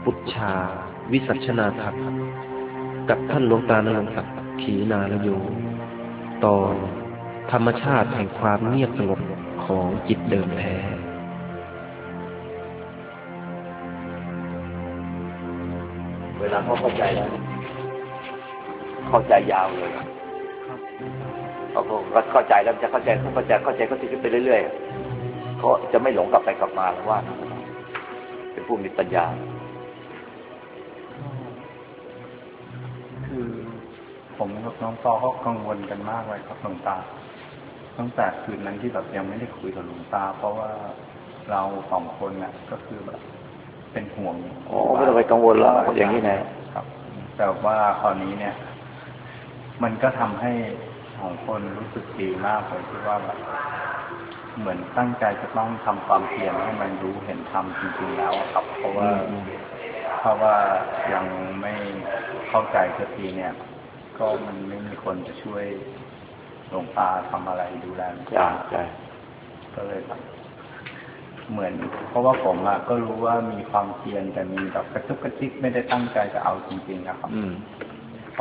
ปุจฉาวิสัชนาทัศน์กับท่านหลวงตานรงค์ศักดิ์ขีณาลโยตอนธรรมชาติแห่งความเงียบสงบของจิตเดิมแท้เวลาเขาเข้าใจแล้วเข้าใจยาวเลยเขาเข้าใจแล้วจะเข้าใจก็ติดไปเรื่อยๆเขาจะไม่หลงกลับไปกลับมาแล้วว่าเป็นผู้มีปัญญาคือผมกับน้องปอก็กังวลกันมากเลยครับหลวงตาตั้งแต่คืนนั้นที่แบบยังไม่ได้คุยกับหลวงตาเพราะว่าเราสองคนน่ะก็คือแบบเป็นห่วงไม่ต้องไปกังวลแล้วอย่างนี้นะครับแต่ว่าคราวนี้เนี่ยมันก็ทำให้สองคนรู้สึกดีมากเลยที่ว่าแบบเหมือนตั้งใจจะต้องทำความเพียรให้มันรู้เห็นธรรมจริงๆแล้วครับเพราะว่ายังไม่เข้าใจสักทีเนี่ยก็มันไม่มีคนจะช่วยหลวงตาทำอะไรดูแลใช่ก็เลยแบบเหมือนเพราะว่าผมก็รู้ว่ามีความเพียรแต่มีแบบกระตุกกระติกไม่ได้ตั้งใจจะเอาจริงๆนะครับพ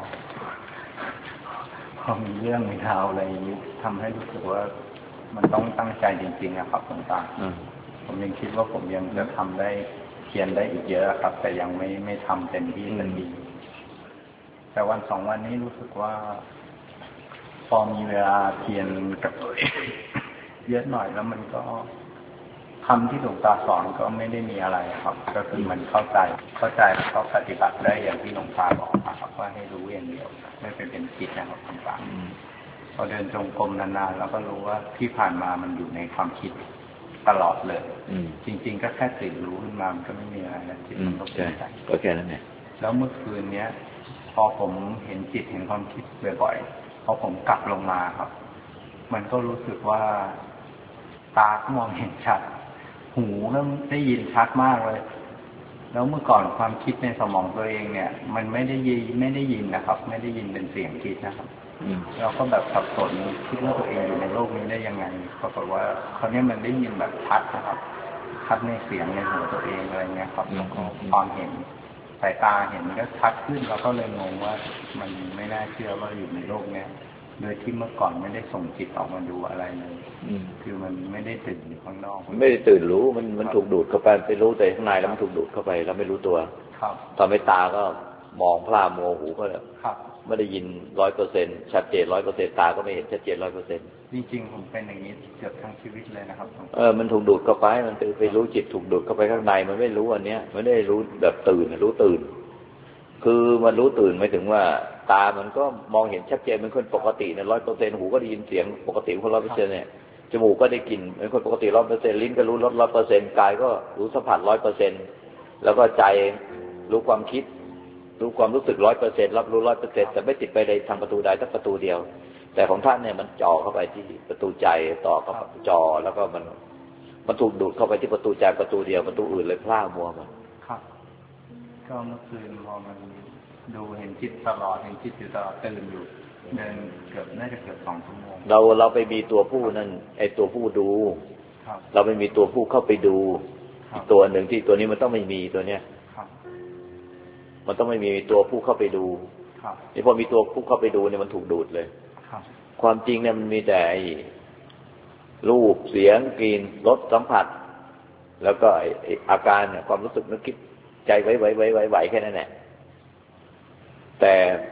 อมีเรื่องมีราวอะไรอย่างนี้ทำให้รู้สึกว่ามันต้องตั้งใจจริงๆนะครับหลวงตาผมยังคิดว่าผมยังจะทำได้เพียรได้อีกเยอะครับแต่ยังไม่ทำเต็มที่สักทีแต่วันสองวันนี้รู้สึกว่าพอมีเวลาเพียรกับตัวเองเยอะหน่อยแล้วมันก็คำที่หลวงตาสอนก็ไม่ได้มีอะไรครับก็คือมันเข้าใจแล้วก็ปฏิบัติได้อย่างที่หลวงตาบอกครับว่าให้รู้อย่างเดียวไม่เป็นคิดนะครับหลวงตาพอเดินจงกรมนานๆแล้วก็รู้ว่าที่ผ่านมามันอยู่ในความคิดตลอดเลยจริงๆก็แค่ตื่นรู้ขึ้นมามันก็ไม่มีอะไรนะจิตมันก็เปลี่ยนใจก็แค่นั้นแหละแล้วเมื่อคืนเนี้ยพอผมเห็นจิตเห็นความคิดบ่อยๆพอผมกลับลงมาครับมันก็รู้สึกว่าตาก็มองเห็นชัดหูก็ได้ยินชัดมากเลยแล้วเมื่อก่อนความคิดในสมองตัวเองเนี่ยมันไม่ได้ยินนะครับไม่ได้ยินเป็นเสียงคิดนะครับเราก็แบบสับสนคิดว่าตัวเองอยู่ในโลกนี้ได้ยังไงปรากฏว่าคราวนี้มันได้ยินแบบชัดนะครับชัดในเสียงในหูตัวเองอะไรเงี้ยครับแล้วก็ความเห็นสายตาเห็นก็ชัดขึ้นเราก็เลยงงว่ามันไม่น่าเชื่อว่าอยู่ในโลกเนี้ยโดยที่เมื่อก่อนไม่ได้ส่งจิตออกมาดูอะไรเลยคือมันไม่ได้ตื่นอยู่ข้างนอกไม่ได้ตื่นรู้มันถูกดูดเข้าไปรู้แต่ข้างในแล้วมันถูกดูดเข้าไปแล้วไม่รู้ตัวตอนไม่ตาก็มองพร่ามัวหูก็ไม่ได้ยิน 100% ชัดเจน 100% ตาก็ไม่เห็นชัดเจน 100% จริงๆผมเป็นอย่างนี้เกือบทั้งชีวิตเลยนะครับมันถูกดูดเข้าไปมันไปรู้จิตถูกดูดเข้าไปข้างในมันไม่รู้อันเนี้ยมันไม่ได้รู้แบบตื่นรู้ตื่นคือมันรู้ตื่นหมายถึงว่าตามันก็มองเห็นชัดเจนเป็นคนปกติเนี่ย 100% หูก็ได้ยินเสียงปกติคน 100% เนี่ยจมูกก็ได้กลิ่นเป็นคนปกติ 100% ลิ้นก็รู้รส 100% กายก็รู้สัมผัส 100% แล้วก็ใจรู้ความคิดรู้ความรู้สึก 100% รับรู้ 100% แต่ไม่ติดไปในทางประตูใดสักประตูเดียวแต่ของท่านเนี่ยมันจ่อเข้าไปที่ประตูใจต่อเข้าจ่อแล้วก็มันถูกดูดเข้าไปที่ประตูใจประตูเดียวประตูอื่นเลยพร่ามัวมันครับก็เมื่อคืนพอมันดูเห็นจิตตลอดเห็นจิตอยู่ตลอดตื่นอยู่เดินน่าจะเกือบ2 ชั่วโมงเราไปมีตัวผู้นั่นไอ้ตัวผู้ดูเราไม่มีตัวผู้เข้าไปดูอีกตัวหนึ่งที่ตัวนี้มันต้องไม่มีตัวเนี้ยมันต้องไม่มีตัวผู้เข้าไปดูนี่พอมีตัวผู้เข้าไปดูเนี่ยมันถูกดูดเลยความจริงเนี่ยมันมีแต่รูปเสียงกลิ่นรสสัมผัสแล้วก็อาการเนี่ยความรู้สึกนึกคิดใจไหวแค่นั้นแหละแต่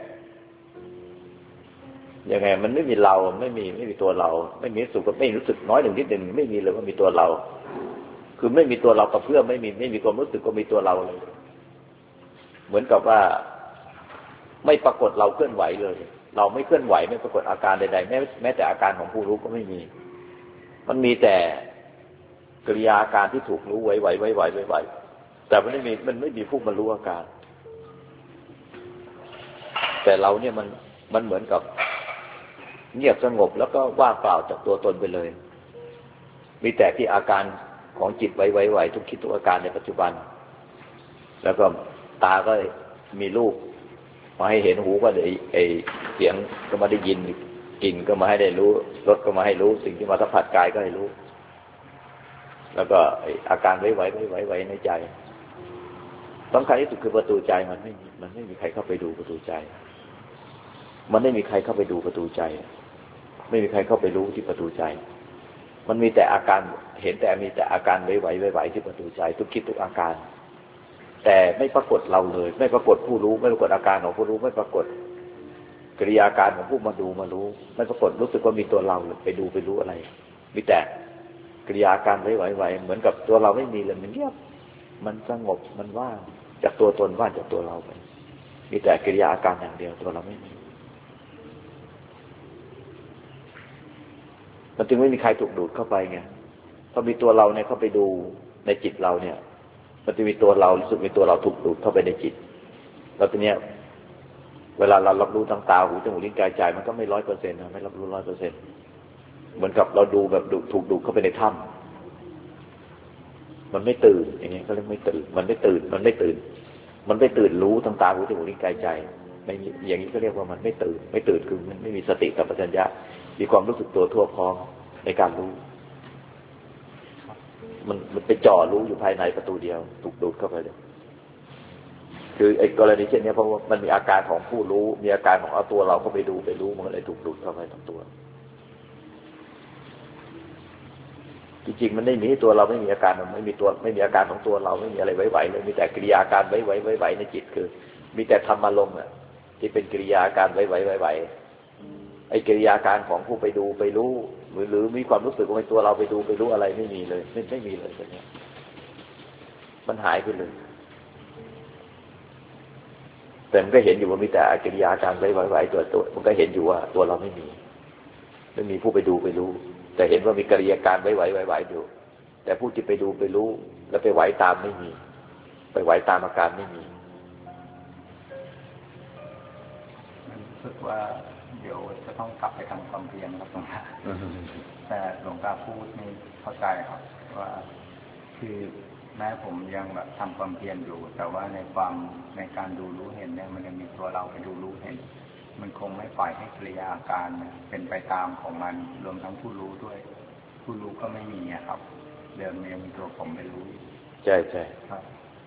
ยังไงมันไม่มีเราไม่มีตัวเราไม่มีสุขก็ไม่รู้สึกน้อยหนึ่งนิดหนึ่งไม่มีเลยว่ามีตัวเราคือไม่มีตัวเรากับเพื่อไม่มีความรู้สึกก็มีตัวเราเลยเหมือนกับว่าไม่ปรากฏเราเคลื่อนไหวเลยเราไม่เคลื่อนไหวไม่ปรากฏอาการใดๆแม้แต่อาการของผู้รู้ก็ไม่มีมันมีแต่กิริยาอาการที่ถูกรู้ไหวแต่มันไม่มีผู้มารู้อาการแต่เราเนี่ยมันเหมือนกับเงียบสงบแล้วก็ว่างเปล่าจากตัวตนไปเลยมีแต่ที่อาการของจิตไหวทุกคิดทุกอาการในปัจจุบันแล้วก็ตาก็มีรูปมาให้เห็นหูก็ได้เสียงก็มาได้ยินกลิ่นก็มาให้ได้รู้รสก็มาให้รู้สิ่งที่มาสัมผัสกายก็ให้รู้แล้วก็อาการไหวในใจสำคัญที่สุดคือประตูใจมันไม่มีใครเข้าไปดูประตูใจมันไม่มีใครเข้าไปดูประตูใจไม่มีใครเข้าไปรู้ที่ประตูใจมันมีแต่อาการเห็นแต่มีแต่อาการไหวๆที่ประตูใจทุกคิดทุกอาการแต่ไม่ปรากฏเราเลยไม่ปรากฏผู้รู้ไม่ปรากฏอาการของผู้รู้ไม่ปรากฏกิริยาการของผู้มาดูมารู้ไม่ปรากฏรู้สึกว่ามีตัวเราไปดูไปรู้อะไรมีแต่กิริยาการไหวๆเหมือนกับตัวเราไม่มีเลยมันเงียบมันสงบมันว่างจากตัวตนว่างจากตัวเราไปมีแต่กิริยาอาการอย่างเดียวตัวเราไม่มีมันจึงไม่มีใครถูกดูดเข้าไปไงพอมีตัวเราเนี่ยเข้าไปดูในจิตเราเนี่ยมันจะมีตัวเรารู้สึกมีตัวเราถูกดูดเข้าไปในจิตแล้วทีเนี้ยเวลาเรารับรู้ทางตาหูจมูกลิ้นกายใจมันก็ไม่ 100% นะไม่รับรู้ 100% เหมือนกับเราดูแบบถูกดูดเข้าไปในถ้ำมันไม่ตื่นอย่างเงี้ยก็เรียกไม่ตื่นมันไม่ตื่นรู้ทางตาหูจมูกลิ้นกายใจไม่อย่างนี้ก็เรียกว่ามันไม่ตื่นคือมันไม่มีสติสัมปชัญญะมีความรู้สึกตัวทั่วพร้อมในการรู้มันไปจ่อรู้อยู่ภายในประตูเดียวถูกดูดเข้าไปเลยคือไอ้กรณีเช่นนี้เพราะว่ามันมีอาการของผู้รู้มีอาการของเอาตัวเราเข้าไปดูไปรู้มันเลยถูกดูดเข้าไปทั้งตัวจริงๆมันไม่มีตัวเราไม่มีอาการมันไม่มีอาการของตัวเราไม่มีอะไรไหวๆเลยมีแต่กิริยาการไหวๆในจิตคือมีแต่ธรรมอารมณ์อ่ะที่เป็นกิริยาการไหวๆไอ้กิริยาการของผู้ไปดูไปรู้หรือมีความรู้สึกว่าตัวเราไปดูไปรู้อะไรไม่มีเลยไม่มีเลยแบบนี้มันหายไปเลยแต่มันก็เห็นอยู่ว่ามีแต่กิริยาการไหวๆตัวมันก็เห็นอยู่ว่าตัวเราไม่มีผู้ไปดูไปรู้แต่เห็นว่ามีกิริยาการไหวๆอยู่แต่ผู้ที่ไปดูไปรู้แล้วไปไหวตามไม่มีไปไหวตามอาการไม่มีรู้สึกว่าเดี๋ยวจะต้องกลับไปทำความเพียรครับหลวงตาแต่หลวงตาพูดนี่เข้าใจครับว่าคือแม้ผมยังแบบทำความเพียรอยู่แต่ว่าในการดูรู้เห็นเนี่ยมันยังมีตัวเราไปดูรู้เห็นมันคงไม่ปล่อยให้กิริยาการเป็นไปตามของมันรวมทั้งผู้รู้ด้วยผู้รู้ก็ไม่มีครับเดิมยังมีตัวผมไม่รู้ใช่ใช่ครับ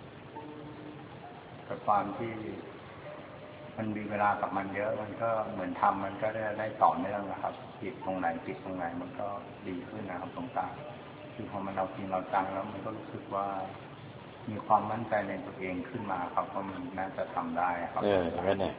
แต่ความที่มันมีเวลากับมันเยอะมันก็เหมือนทำมันก็ได้ต่อเนื่องนะครับผิดตรงไหนมันก็ดีขึ้นนะครับตรงกลางคือพอมันเราจริงเราจังแล้วมันก็รู้สึกว่ามีความมั่นใจในตัวเองขึ้นมาครับว่ามันน่าจะทำได้ครับนั่นแหละ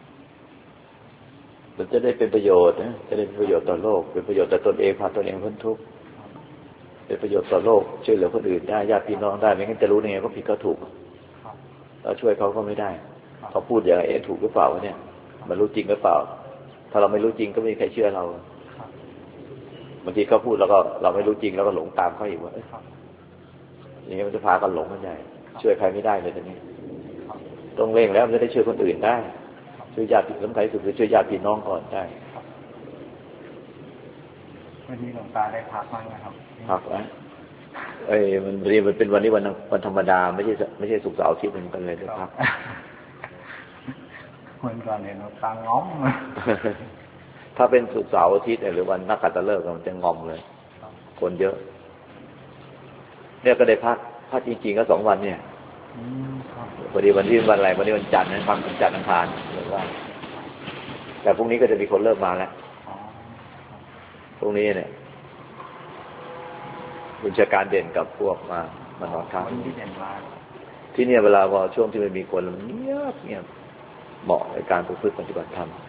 มันจะได้เป็นประโยชน์นะจะได้เป็นประโยชน์ต่อโลกเป็นประโยชน์ต่อตนเองพาตนเองพ้นทุกข์เป็นประโยชน์ต่อโลกช่วยเหลือคนอื่นได้ญาติพี่น้องได้ไม่งั้นจะรู้ได้ไงว่าผิดก็ถูกเราช่วยเขาก็ไม่ได้เขาพูดอย่างไรถูกหรือเปล่าเนี่ยมันรู้จริงหรือเปล่าถ้าเราไม่รู้จริงก็ไม่มีใครเชื่อเราบางทีเขาพูดแล้วก็เราไม่รู้จริงแล้วก็หลงตามเขาอีกว่าอย่างนี้มันจะพากันหลงกันใหญ่ช่วยใครไม่ได้เลยตอนนี้ต้องเร่งแล้วมันจะได้ช่วยคนอื่นได้ช่วยญาติสำคัญที่สุดคือช่วยญาติพี่น้องก่อนได้วันนี้หลวงตาได้พักมั้งนะครับพักนะมันเป็นวันนี้วันธรรมดาไม่ใช่ศุกร์เสาร์อาทิตย์มันเป็นเลยได้พักวันก่อนเห็นหลวงตาง้อมถ้าเป็นศุกร์เสาร์อาทิตย์หรือวันนักขัตฤกษ์มันจะงอมเลยคนเยอะเนี่ยก็ได้พักจริงๆก็2 วันเนี่ยพอดีวันที่วันอะไรวันนี้วันจันทร์นะพักวันจันทร์อังคารหรือว่าแต่พรุ่งนี้ก็จะมีคนเริ่มมาแล้วพรุ่งนี้เนี่ยบุญชาการเด่นกับพวกมานอนค้างที่เนี่ยเวลาพอช่วงที่ไม่มีคนมันเงียบเหมาะในการประพฤติปฏิบัติธรรม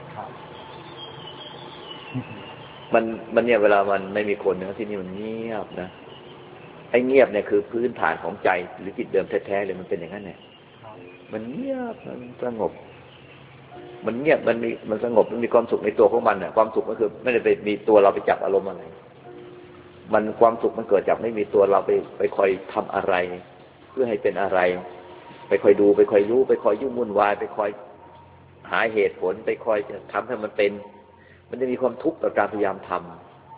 มันเนี่ยเวลามันไม่มีคนเนี่ยที่นี่มันเงียบนะไอ้เงียบเนี่ยคือพื้นฐานของใจหรือจิตเดิมแท้ๆเลยมันเป็นอย่างนั้นเนี่ยมันเงียบมันสงบมันเงียบมันสงบมันมีความสุขในตัวของมันเนี่ยความสุขก็คือไม่ได้ไปมีตัวเราไปจับอารมณ์อะไรมันความสุขมันเกิดจากไม่มีตัวเราไปคอยทำอะไรเพื่อให้เป็นอะไรไปคอยดูไปคอยรู้ไปคอยยุ่งวุ่นวายไปคอยหาเหตุผลไปคอยจะทำให้มันเป็นมันจะมีความทุกข์กับการพยายามทำ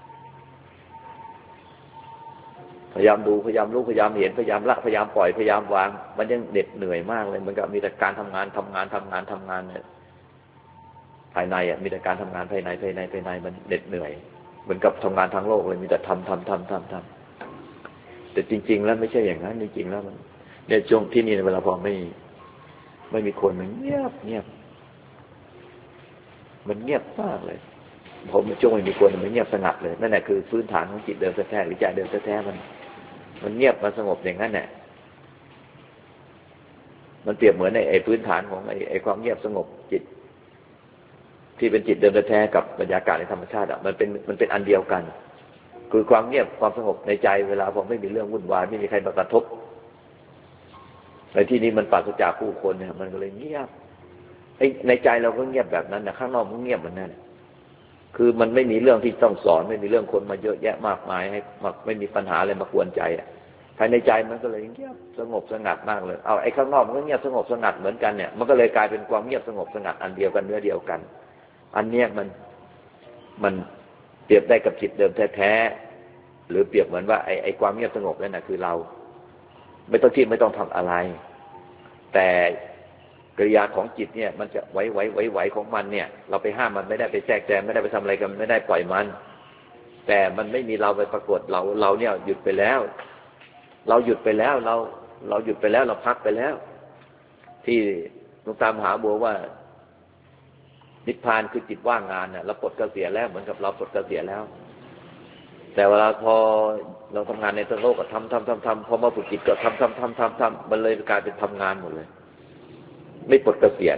พยายามดูพยายามรู้พยายามเห็นพยายามละพยายามปล่อยพยายามวางมันยังเหน็ดเหนื่อยมากเลยมันก็มีแต่การทำงานเนี่ยภายในมีแต่การทำงานภายในมันเหน็ดเหนื่อยเหมือนกับทำงานทางโลกเลยมีแต่ทำแต่จริงๆแล้วไม่ใช่อย่างนั้นจริงๆแล้วมันเนี่ยช่วงที่นี่เวลาพอไม่มีคนมันเงียบมันเงียบมากเลยผมช่วงไม่มีคนมันเงียบสงัดเลยนั่นแหละคือพื้นฐานของจิตเดิมแท้ๆหรือใจเดิมแท้ๆมันเงียบมันสงบอย่างนั้นแหละมันเปรียบเหมือนไอ้พื้นฐานของไอ้ความเงียบสงบจิตที่เป็นจิตเดิมแท้ๆกับบรรยากาศในธรรมชาติมันเป็นอันเดียวกันคือความเงียบความสงบในใจเวลาพอไม่มีเรื่องวุ่นวายไม่มีใครมากระทบในที่นี้มันปราศจากผู้คนเนี่ยมันก็เลยเงียบในใจเราก็เงียบแบบนั้นนะข้างนอกมันเงียบเหมือนนั้นคือมันไม่มีเรื่องที่ต้องสอนไม่มีเรื่องคนมาเยอะแยะมากมายให้ไม่มีปัญหาอะไรมากวนใจภายในใจมันก็เลยเงียบสงบสงัดมากเลยเอาไอ้ข้างนอกมันก็เงียบสงบสงัดเหมือนกันเนี่ยมันก็เลยกลายเป็นความเงียบสงบสงัดอันเดียวกันเนื้อเดียวกันอันเนี้ยมันเปรียบได้กับจิตเดิมแท้ๆหรือเปรียบเหมือนว่าไอ้ความเงียบสงบนั่นน่ะคือเราไม่ต้องคิดไม่ต้องทำอะไรแต่กิริยาของจิตเนี่ยมันจะไหวของมันเนี่ยเราไปห้ามมันไม่ได้ไปแทรกแซงไม่ได้ไปทำอะไรกันไม่ได้ปล่อยมันแต่มันไม่มีเราไปปรากฏเราเนี่ยหยุดไปแล้วเราหยุดไปแล้วเราหยุดไปแล้วเราพักไปแล้วที่หลวงตามหาบัวว่านิพพานคือจิตว่างงานเนี่ยเราปลดเกษียณแล้วเหมือนกับเราปลดเกษียณแล้วแต่เวลาพอเราทำงานในโลกก็ทำพอมาฝึกจิตก็ทำมันเลยกลายเป็นทำงานหมดเลยไม่ปลดเกษียณ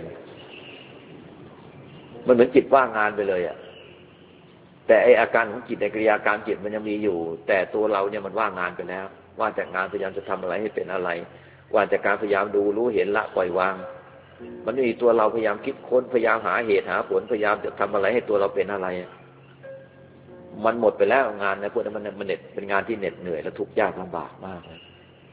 มันเหมือนจิตว่างงานไปเลยอ่ะแต่ไออาการของจิตในกิริยาการจิตมันยังมีอยู่แต่ตัวเราเนี่ยมันว่างงานไปแล้วว่าจากงานพยายามจะทำอะไรให้เป็นอะไรว่าจากการพยายามดูรู้เห็นละปล่อยวางมันไม่มีตัวเราพยายามคิดค้นพยายามหาเหตุหาผลพยายามจะทำอะไรให้ตัวเราเป็นอะไรมันหมดไปแล้วงานนะพวกนั้นมันเหน็ดเป็นงานที่เหน็ดเหนื่อยและทุกข์ยากลำบากมากเลย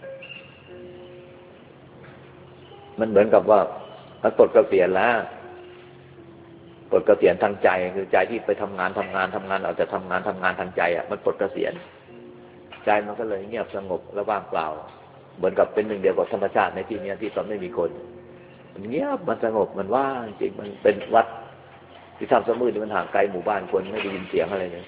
มันเหมือนกับว่ามันปลดเกษียณแล้วปลดเกษียณทางใจคือใจที่ไปทำงานเอาแต่ทำงานทางใจอ่ะมันปลดเกษียณใจมันก็เลยเงียบสงบและว่างเปล่าเหมือนกับเป็นหนึ่งเดียวกับธรรมชาติในที่นี้ที่ตอนไม่มีคนมันเงียบมันสงบมันว่างจริงมันเป็นวัดที่ทำสมืดที่มันห่างไกลหมู่บ้านคนไม่ได้ยินเสียงอะไรเลย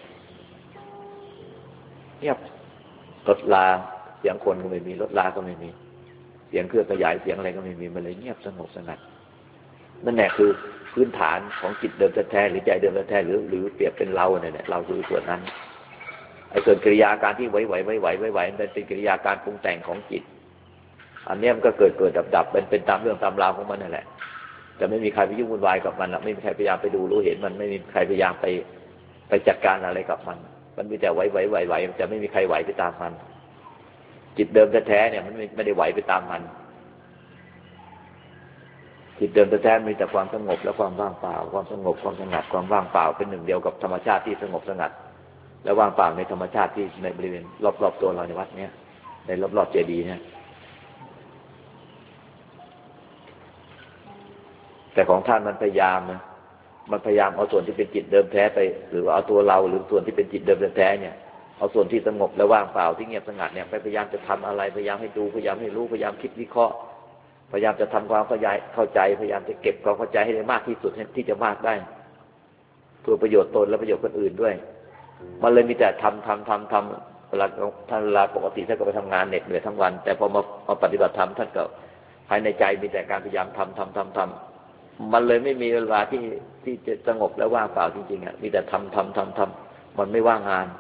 เงียบรถลาเสียงคนก็ไม่มีรถลาก็ไม่มีเสียงเครื่องขยายเสียงอะไรก็ไม่มีมันเลยเงียบสงบสงัดนั่นแหละคือพื้นฐานของจิตเดิมแท้หรือใจเดิมแท้หรือเปรียบเป็นเราเนี่ยเราคือส่วนนั้นไอ้ส่วนกิริยาการที่ไหวมันเป็นกิริยาการปรุงแต่งของจิตอันนี้มันก็เกิดดับเป็นตามเรื่องตามราวของมันนั่นแหละจะไม่มีใครไปยุ่งวุ่นวายกับมันไม่มีใครพยายามไปดูรู้เห็นมันไม่มีใครพยายามไปจัดการอะไรกับมันมีแต่ไหวจะไม่มีใครไหวไปตามมันจิตเดิมแท้ๆเนี่ยมันไม่ได้ไหวไปตามมันจิตเดิมแท้ๆมีแต่ความสงบและความว่างเปล่าความสงบความสงัดความว่างเปล่าเป็นหนึ่งเดียวกับธรรมชาติที่สงบสงัดและว่างเปล่าในธรรมชาติที่ในบริเวณรอบๆตัวเราในวัดเนี้ยในรอบๆเจดีย์เนี่ยแต่ของท่านมันพยายามเอาส่วนที่เป็นจิตเดิมแท้ไปหรือเอาตัวเราหรือส่วนที่เป็นจิตเดิมแท้เนี่ยเอาส่วนที่สงบและว่างเปล่าที่เงียบสงัดเนี่ยไปพยายามจะทำอะไรพยายามให้ดูพยายามให้รู้พยายามคิดวิเคราะห์พยายามจะทำความเข้าใจพยายามจะเก็บความเข้าใจให้ได้มากที่สุดที่จะมากได้เพื่อประโยชน์ตนและประโยชน์คนอื่นด้วยมันเลยมีแต่ทำเวลาปกติท่านก็ไปทำงานเหน็ดเหนื่อยทั้งวันแต่พอมาปฏิบัติธรรมท่านก็ภายในใจมีแต่การพยายามทำมันเลยไม่มีเวลาที่จะสงบและว่างเปล่าจริงๆอ่ะมีแต่ทำมันไม่ว่างงาน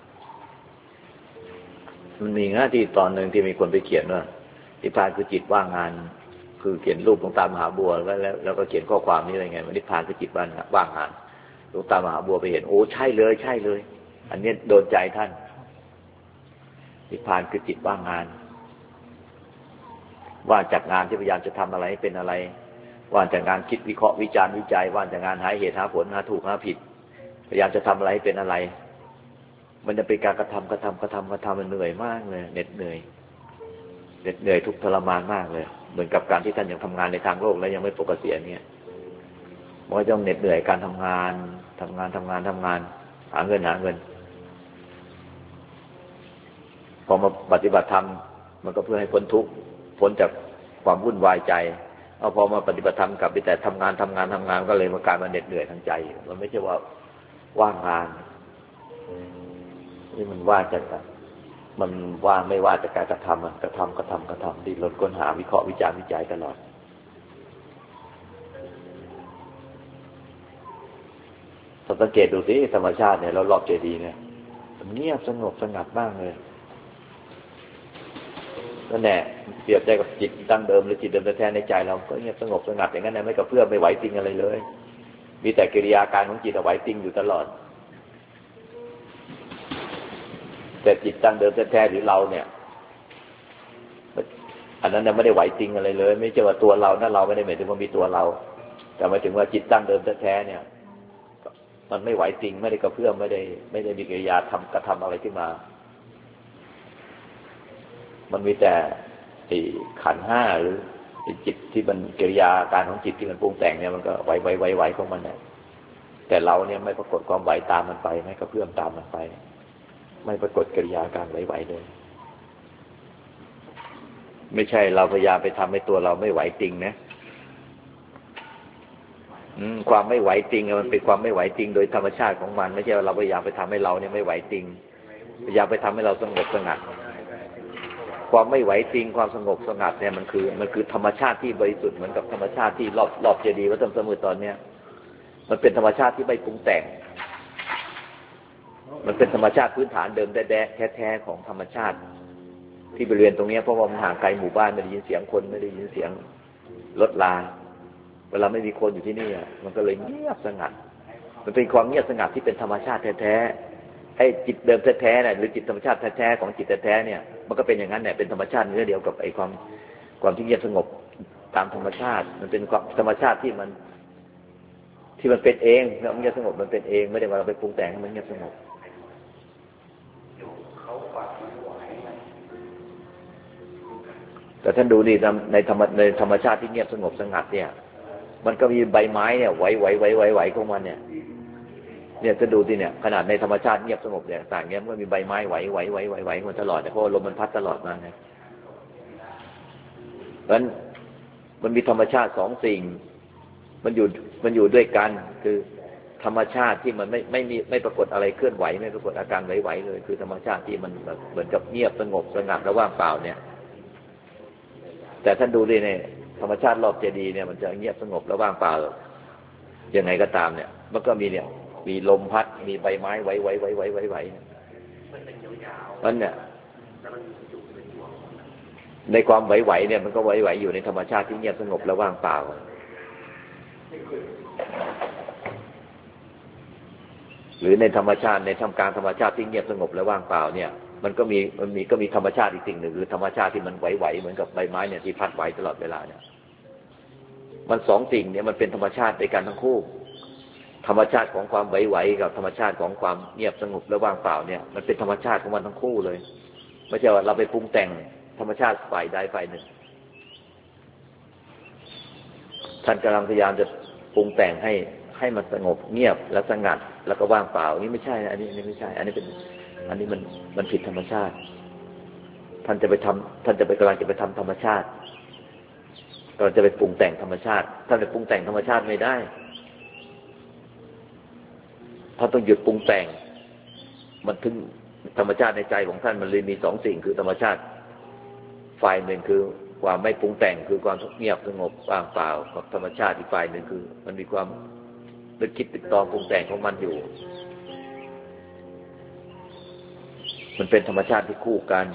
มันมีหน้าที่ตอนหนึ่งที่มีคนไปเขียนว่านิพพานคือจิตว่างงานคือเขียนรูปหลวงตามหาบัวแล้วก็เขียนข้อความนี้อะไรไงนิพพานคือจิตว่างงานหลวงตามหาบัวไปเห็นโอ้ใช่เลยอันนี้โดนใจท่านนิพพานคือจิตว่างงานว่างจากงานที่พยายามจะทำอะไรให้เป็นอะไรว่างจากงานคิดวิเคราะห์วิจารณ์วิจัยว่างจากงานหาเหตุหาผลหาถูกหาผิดพยายามจะทำอะไรให้เป็นอะไรมันจะเป็นการกระทำมันเหนื่อยมากเลยเหน็ดเหนื่อยทุกข์ทรมานมากเลยเหมือนกับการที่ท่านยังทำงานในทางโลกแล้วยังไม่ปกติเนี่ยมันก็ต้องเหน็ดเหนื่อยการทำงานหาเงินพอมาปฏิบัติธรรมมันก็เพื่อให้พ้นทุกข์พ้นจากความวุ่นวายใจเอาพอมาปฏิบัติธรรมกลับไปแต่ทำงานก็เลยมากลายมาเหน็ดเหนื่อยทางใจมันไม่ใช่ว่าว่างงานนี่มันว่าจากมันว่าไม่ว่าจากการกระทำดิ้นรนค้นหาวิเคราะห์วิจารณ์วิจัยตลอดสังเกตดูสิธรรมชาติเนี่ยรอบเจดีย์เนี่ยมันเงียบสงบสงัดมากเลยนั่นแหละเปรียบได้กับจิตดั้งเดิมหรือจิตเดิมแท้ในใจเราก็เงียบสงบสงัดอย่างนั้นนะไม่กระเพื่อมไม่ไหวติงอะไรเลยมีแต่กิริยาการของจิตไหวติงอยู่ตลอดแต่จิตดั้งเดิมแท้หรือเราเนี่ยอันนั้นไม่ได้ไหวติงอะไรเลยไม่ใช่ว่าตัวเรานั่นเราไม่ได้หมายถึงว่ามีตัวเราแต่หมายถึงว่าจิตดั้งเดิมแท้เนี่ยมันไม่ไหวติงไม่ได้กระเพื่อมไม่ได้มีกิริยากระทำอะไรขึ้นมามันมีแต่ขันธ์ห้าหรือจิตที่มันกิริยาการของจิตที่มันปรุงแต่งเนี่ยมันก็ไหวของมันเนี่ยแต่เราเนี่ยไม่ปรากฏความไหวตามมันไปไม่กระเพื่อมตามมันไปไม่ปรากฏกิริยาการไหวเลยไม่ใช่เราพยายามไปทำให้ตัวเราไม่ไหวติงนะความไม่ไหวติงมันเป็นความไม่ไหวติงโดยธรรมชาติของมันไม่ใช่ว่าเราพยายามไปทำให้เราเนี่ยไม่ไหวติงพยายามไปทำให้เราสงบสงัดความไม่ไหวติงความสงบสงัดเนี่ยมันคือธรรมชาติที่บริสุทธิ์เหมือนกับธรรมชาติที่รอบเจดีย์วัดธรรมสมุทรตอนเนี้ยมันเป็นธรรมชาติที่ไม่ปรุงแต่งมันเป็นธรรมชาติพื้นฐานเดิมแท้ๆของธรรมชาติที่บริเวณตรงนี้เพราะว่ามันห่างไกลหมู่บ้านไม่ได้ยินเสียงคนไม่ได้ยินเสียงรถราเวลาไม่มีคนอยู่ที่นี่มันก็เลยเงียบสงัดมันเป็นความเงียบสงัดที่เป็นธรรมชาติแท้ๆไอ้จิตเดิมแท้ๆเนี่ยหรือจิตธรรมชาติแท้ๆของจิตแท้ๆเนี่ยมันก็เป็นอย่างนั้นเนี่ยเป็นธรรมชาติเนื้อเดียวกับไอ้ความที่เงียบสงบตามธรรมชาติมันเป็นความธรรมชาติที่มันเป็นเองแล้วเงียบสงบมันเป็นเองไม่ได้ว่าเราไปปรุงแต่งให้มันเงียบสงบแต่ท่านดูนี่ในธรรมชาติที่เงียบสงบสงัดเนี่ยมันก็มีใบไม้เนี่ยไหวของมันเนี่ยจะดูที่เนี่ยขนาดในธรรมชาติเงียบสงบเนี่ยต่างเงี้ยมันก็มีใบไม้ไหวมันตลอดเพราะลมมันพัดตลอดมาไงเพราะฉะนั้นมันมีธรรมชาติสองสิ่งมันอยู่ด้วยกันคือธรรมชาติที่มันไม่ปรากฏอะไรเคลื่อนไหวไม่ปรากฏอาการไหวเลยคือธรรมชาติที่มันเหมือนกับเงียบสงบสงัดและว่างเปล่าเนี่ยแต่ท่านดูดิเนี่ยธรรมชาติรอบเจดีย์เนี่ยมันจะเงียบสงบและว่างเปล่ายังไงก็ตามเนี่ยมันก็มีเนี่ยมีลมพัดมีใบไม้ไหวนั่นเนี่ยในความไหวเนี่ยมันก็ไหวอยู่ในธรรมชาติที่เงียบสงบและว่างเปล่าหรือในธรรมชาติในท่ามกลางธรรมชาติที่เงียบสงบและว่างเปล่าเนี่ยมันก็มีธรรมชาติอีกสิ่งหนึ่งคือธรรมชาติที่มันไหวเหมือนกับใบไม้เนี่ยที่พัดไหวตลอดเวลาเนี่ยมันสองสิ่งเนี่ยมันเป็นธรรมชาติในการทั้งคู่ธรรมชาติของความไหวกับธรรมชาติของความเงียบสงบและว่างเปล่าเนี่ยมันเป็นธรรมชาติของมันทั้งคู่เลยไม่ใช่ว่าเราไปปรุงแต่งธรรมชาติฝ่ายใดฝ่ายหนึ่งท่านกำลังพยายามจะปรุงแต่งให้มันสงบเงียบและสงัดแล้วก็ว่างเปล่านี่ไม่ใช่อันนี้ไม่ใช่อันนี้มันผิดธรรมชาติท่านจะไปกำลังจะไปทำธรรมชาติเราจะไปปรุงแต่งธรรมชาติท่านจะปรุงแต่งธรรมชาติไม่ได้ท่านต้องหยุดปรุงแต่งมันถึงธรรมชาติในใจของท่านมันเลยมีสองสิ่งคือธรรมชาติฝ่ายหนึ่งคือความไม่ปรุงแต่งคือความเงียบสงบว่างเปล่ากับธรรมชาติอีกฝ่ายหนึ่งคือมันมีความนึกคิดตึกตองปรุงแต่งของมันอยู่มันเป็นธรรมชาติที่คู่กัน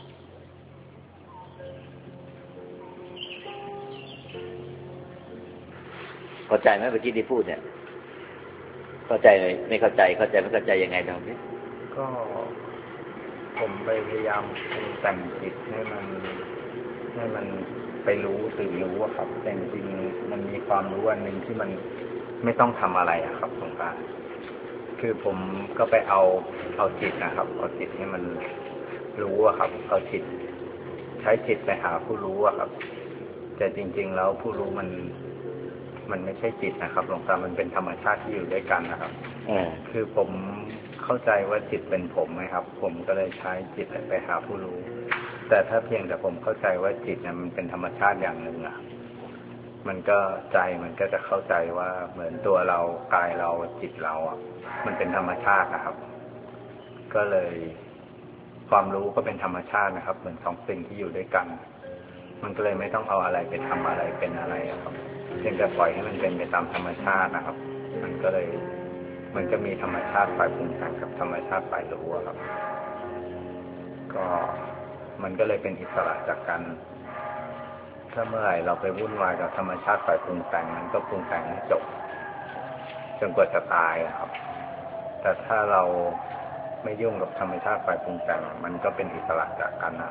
เข้าใจไหมเมื่อกี้ที่พูดเนี่ยเข้าใจไหมไม่เข้าใจไม่เข้าใจยังไงเราเนี่ยก็ผมพยายามปรุงแต่งจิตให้มันไปรู้ตื่นรู้อะครับแต่จริงๆมันมีความรู้อันหนึ่งที่มันไม่ต้องทำอะไรอะครับหลวงตาคือผมก็ไปเอาจิตนะครับเอาจิตให้มันรู้อะครับเอาจิตใช้จิตไปหาผู้รู้อะครับแต่จริงๆแล้วผู้รู้มันไม่ใช่จิตนะครับหลวงตามันเป็นธรรมชาติที่อยู่ด้วยกันนะครับคือผมเข้าใจว่าจิตเป็นผมไหมครับผมก็เลยใช้จิตไปหาผู้รู้แต่ถ้าเพียงแต่ผมเข้าใจว่าจิตเนี่ยมันเป็นธรรมชาติอย่างหนึ่งอะมันก็ใจมันก็จะเข้าใจว่าเหมือนตัวเรากายเราจิตเราอ่ะมันเป็นธรรมชาตินะครับก็เลยความรู้ก็เป็นธรรมชาตินะครับเหมือนสองสิ่งที่อยู่ด้วยกันมันก็เลยไม่ต้องเอาอะไรไปทำอะไรเป็นอะไรครับเพียงแต่ปล่อยให้มันเป็นไปตามธรรมชาตินะครับมันก็เลยมันก็มีธรรมชาติฝ่ายปรุงแต่งกับธรรมชาติฝ่ายรู้ครับ ก็มันก็เลยเป็นอิสระจากกันถ้าเมื่อไหร่เราไปวุ่นวายกับธรรมชาติฝ่ายปรุงแต่งมันก็ปรุงแต่งให้จบจนกว่าจะตายครับแต่ถ้าเราไม่ยุ่งกับธรรมชาติฝ่ายปรุงแต่งมันก็เป็นอิสระจากกันนะ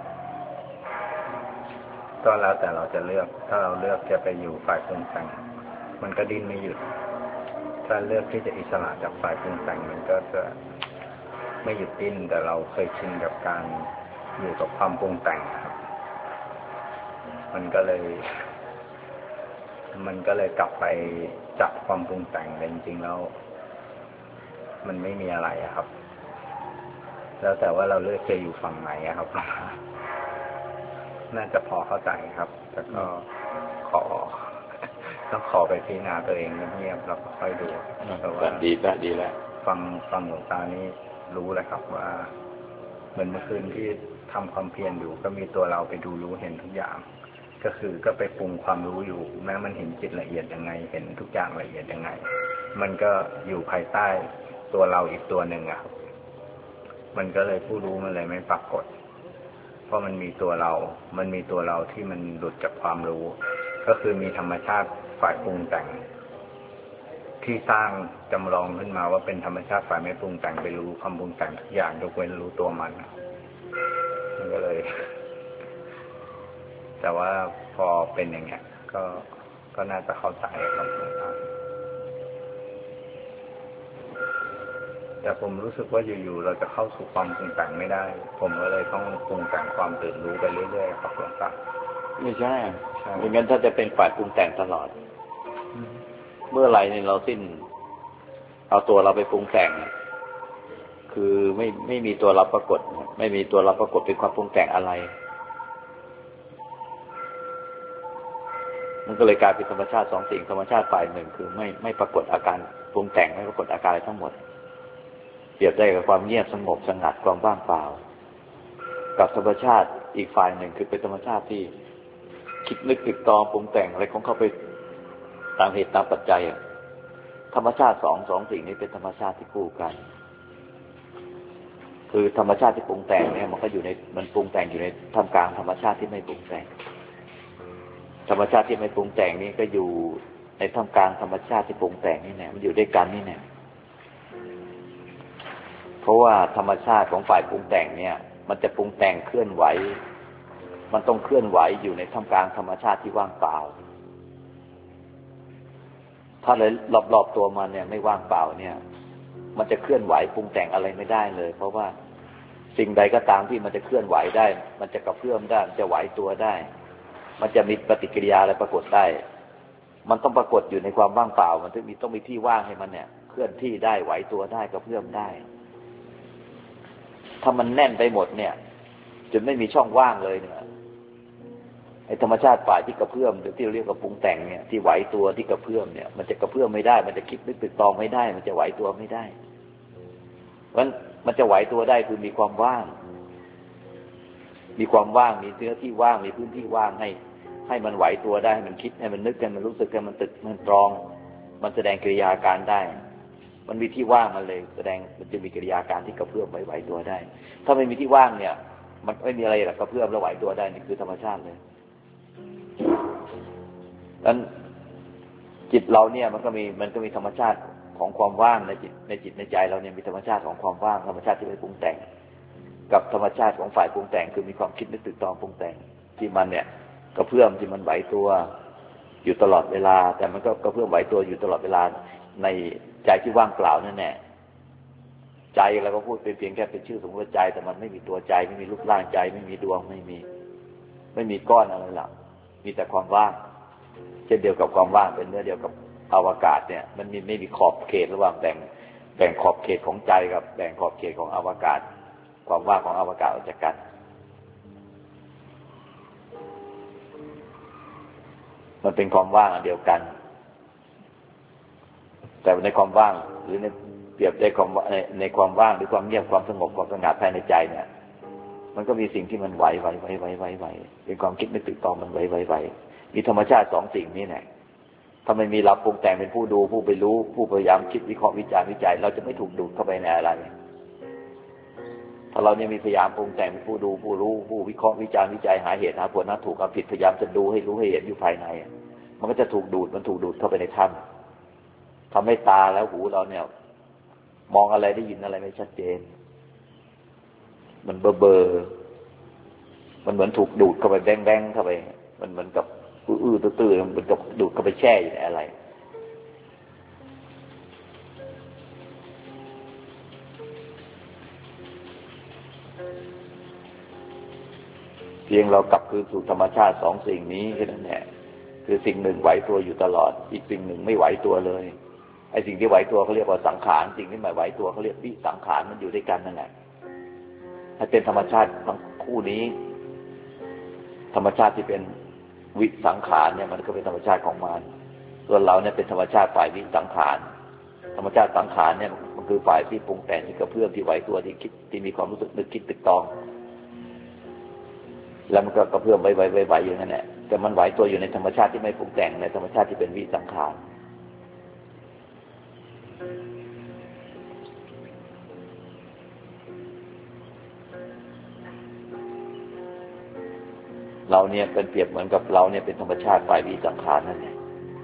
ก็แล้วแต่เราจะเลือกถ้าเราเลือกจะไปอยู่ฝ่ายปรุงแต่งมันก็ดิ้นไม่หยุดถ้าเลือกที่จะอิสระจากฝ่ายปรุงแต่งมันก็จะไม่หยุดดิ้นแต่เราเคยชินกับการอยู่กับความปรุงแต่งครับมันก็เลยกลับไปจับความปรุงแต่งแต่จริงๆแล้วมันไม่มีอะไรครับ แล้วแต่ว่าเราเลือกจะอยู่ฝั่งไหนครับน่าจะพอเข้าใจครับแต่ก็ต้องขอไปพิจารณาตัวเองเงียบๆแล้วก็ค่อยดูแต่ว่าดีแล้วฟังหลวงตานี่รู้เลยครับว่าเหมือนเมื่อคืนที่ทำความเพียรอยู่ก็มีตัวเราไปดูรู้เห็นทุกอย่างก็ไปปรุงความรู้อยู่แม้มันเห็นจิตละเอียดยังไงเห็นทุกอย่างละเอียดยังไงมันก็อยู่ภายใต้ตัวเราอีกตัวหนึ่งอะครับมันก็เลยผู้รู้มันเลยไม่ปรากฏเพราะมันมีตัวเราที่มันหลุดจากความรู้ก็คือมีธรรมชาติฝ่ายปรุงแต่งที่สร้างจำลองขึ้นมาว่าเป็นธรรมชาติฝ่ายไม่ปรุงแต่งไปรู้ความปรุงแต่งทุกอย่างยกเว้นรู้ตัวมันก็เลยแต่ว่าพอเป็นอย่างเงี้ยก็น่าจะเข้าใจครับแต่ผมรู้สึกว่าอยู่ๆเราจะเข้าสู่ความปรุงแต่งไม่ได้ผมก็เลยต้องปรุงแต่งความตื่นรู้ไปเรื่อยๆครับหลวงตาไม่ใช่ไม่งั้นถ้าจะเป็นฝ่ายปรุงแต่งตลอดเมื่อไหร่เนี่ยเราสิ้นเอาตัวเราไปปรุงแต่งคือไม่มีตัวรับปรากฏไม่มีตัวรับปรากฏเป็นความปรุงแต่งอะไรมันก็เลยกลายเป็นธรรมชาติสองสิ่งธรรมชาติฝ่ายหนึ่งคือไม่ปรากฏอาการปรุงแต่งไม่ปรากฏอาการอะไรทั้งหมดเปรียบได้กับความเงียบสงบสงัดความว่างเปล่ากับธรรมชาติอีกฝ่ายหนึ่งคือเป็นธรรมชาติที่คิดนึกตึกตองปรุงแต่งอะไรของเขาไปตามเหตุตามปัจจัยธรรมชาติสองสิ่งนี้เป็นธรรมชาติที่คู่กันคือธรรมชาติที่ปรุงแต่งเนี่ยมันก็อยู่ในมันปรุงแต่งอยู่ในท่ามกลางธรรมชาติที่ไม่ปรุงแต่งธรรมชาติที่ไม่ปรุงแต่งนี้ก็อยู่ในท่ามกลางธรรมชาติที่ปรุงแต่งนี่แหละมันอยู่ด้วยกันนี่แหละเพราะว่าธรรมชาติของฝ่ายปรุงแต่งเนี่ยมันจะปรุงแต่งเคลื่อนไหวมันต้องเคลื่อนไหวอยู่ในท่ามกลางธรรมชาติที่ว่างเปล่าถ้าเลยรอบๆตัวมันเนี่ยไม่ว่างเปล่าเนี่ยมันจะเคลื่อนไหวปรุงแต่งอะไรไม่ได้เลยเพราะว่าสิ่งใดก็ตามที่มันจะเคลื่อนไหวได้มันจะกระเพื่อมได้มันจะไหวตัวได้มันจะมีปฏิกิริยาอะไรปรากฏได้มันต้องปรากฏอยู่ในความว่างเปล่ามันต้องมีที่ว่างให้มันเนี่ยเคลื่อนที่ได้ไหวตัวได้กระเพื่อมได้ถ้ามันแน่นไปหมดเนี่ยจนไม่มีช่องว่างเลยเนี่ยไอ้ธรรมชาติฝ่ายที่กระเพื่อมหรือที่เราเรียกว่าปรุงแต่งเนี่ยที่ไหวตัวที่กระเพื่อมเนี่ยมันจะกระเพื่อมไม่ได้มันจะคิดไม่ตึกตองไม่ได้มันจะไหวตัวไม่ได้เพราะฉะนั้นมันจะไหวตัวได้คือมีความว่างมีเนื้อที่ว่างมีพื้นที่ว่างให้มันไหวตัวได้ให้มันคิดให้มันนึกให้มันรู้สึกให้มันตึกมันตรองมันแสดงกิริยาการได้มันมีที่ว่างมันเลยแสดงมันจะมีกิริยาการที่กระเพื่อมไหวตัวได้ถ้าไม่มีที่ว่างเนี่ยมันไม่มีอะไรหรอกกระเพื่อมแล้วไหวตัวได้นี่คือธรรมชาติเลยดังนั้นจิตเราเนี่ยมันก็มีธรรมชาติของความว่างในจิตในใจเราเนี่ยมีธรรมชาติของความว่างธรรมชาติที่ไม่ปรุงแต่งกับธรรมชาติของฝ่ายปรุงแต่งคือมีความคิดนึกตึกตองปรุงแต่งที่มันเนี่ยกระเพื่อมที่มันไหวตัวอยู่ตลอดเวลาแต่มันก็กระเพื่อมไหวตัวอยู่ตลอดเวลาในใจที่ว่างเปล่านั่นแหละใจเราก็พูดเป็นเพียงแค่เป็นชื่อสมมติใจแต่มันไม่มีตัวใจไม่มีรูปร่างใจไม่มีดวงไม่มีก้อนอะไรหรอกมีแต่ความว่างเช่นเดียวกับความว่างเป็นเนื้อเดียวกับอวกาศเนี่ยมันไม่มีขอบเขตระหว่างแบ่งขอบเขตของใจกับแบ่งขอบเขตของอวกาศความว่างของอวกาศออกจากกันมันเป็นความว่างอันเดียวกันแต่ในความว่างหรือในเปรียบได้ความในความว่างหรือความเงียบความสงบความสงัดภายในใจเนี่ยมันก็มีสิ่งที่มันไหวเป็นความคิดไม่ตึกตองมันไหวมีธรรมชาติสองสิ่งนี้แหละถ้าไม่มีเราปรุงแต่งเป็นผู้ดูผู้ไปรู้ผู้พยายามคิดวิเคราะห์วิจารณ์วิจัยเราจะไม่ถูกดูดเข้าไปในอะไรถ้าเราเนี่ยมีพยายามปรุงแต่งเป็นผู้ดูผู้รู้ผู้วิเคราะห์วิจารณ์วิจัยหาเหตุหาผลหาถูกหาผิดพยายามจะดูให้รู้ให้เห็นอยู่ภายในมันก็จะถูกดูดเข้าไปในถ้ำทำให้ตาแล้วหูเราเนี่ยมองอะไรได้ยินอะไรไม่ชัดเจนมันเบอมันเหมือนถูกดูดเข้าไปแบงเข้าไปมันเหมือนกับตื้อมันเหมือนกับดูดเข้าไปแช่อยู่ในอะไรเพียงเรากลับคืนสู่ธรรมชาติสองสิ่งนี้แค่นั้นแหละคือสิ่งหนึ่งไหวตัวอยู่ตลอดอีกสิ่งหนึ่งไม่ไหวตัวเลยไอ้สิ่งที่ไหวตัวเขาเรียกว่าสังขารสิ่งที่ไม่ไหวตัวเขาเรียกวิสังขารมันอยู่ด้วยกันนั่นแหละให้เป็นธรรมชาติทั้งคู่นี้ธรรมชาติที่เป็นวิสังขารเนี่ยมันก็เป็นธรรมชาติของมันส่วนเราเนี่ยเป็นธรรมชาติฝ่ายวิสังขารธรรมชาติสังขารเนี่ยมันคือฝ่ายที่ปรุงแต่งที่กระเพื่อมที่ไหวตัวที่คิดที่มีความรู้สึกนึกคิดตึกตองแล้วมันก็กระเพื่อมไหวอยู่นั่นแหละแต่มันไหวตัวอยู่ในธรรมชาติที่ไม่ปรุงแต่งในธรรมชาติที่เป็นวิสังขารเราเนี่ยเป็นเปรียบเหมือนกับเราเนี่ยเป็นธรรมชาติฝ่ายวิสังขารนั่นเอง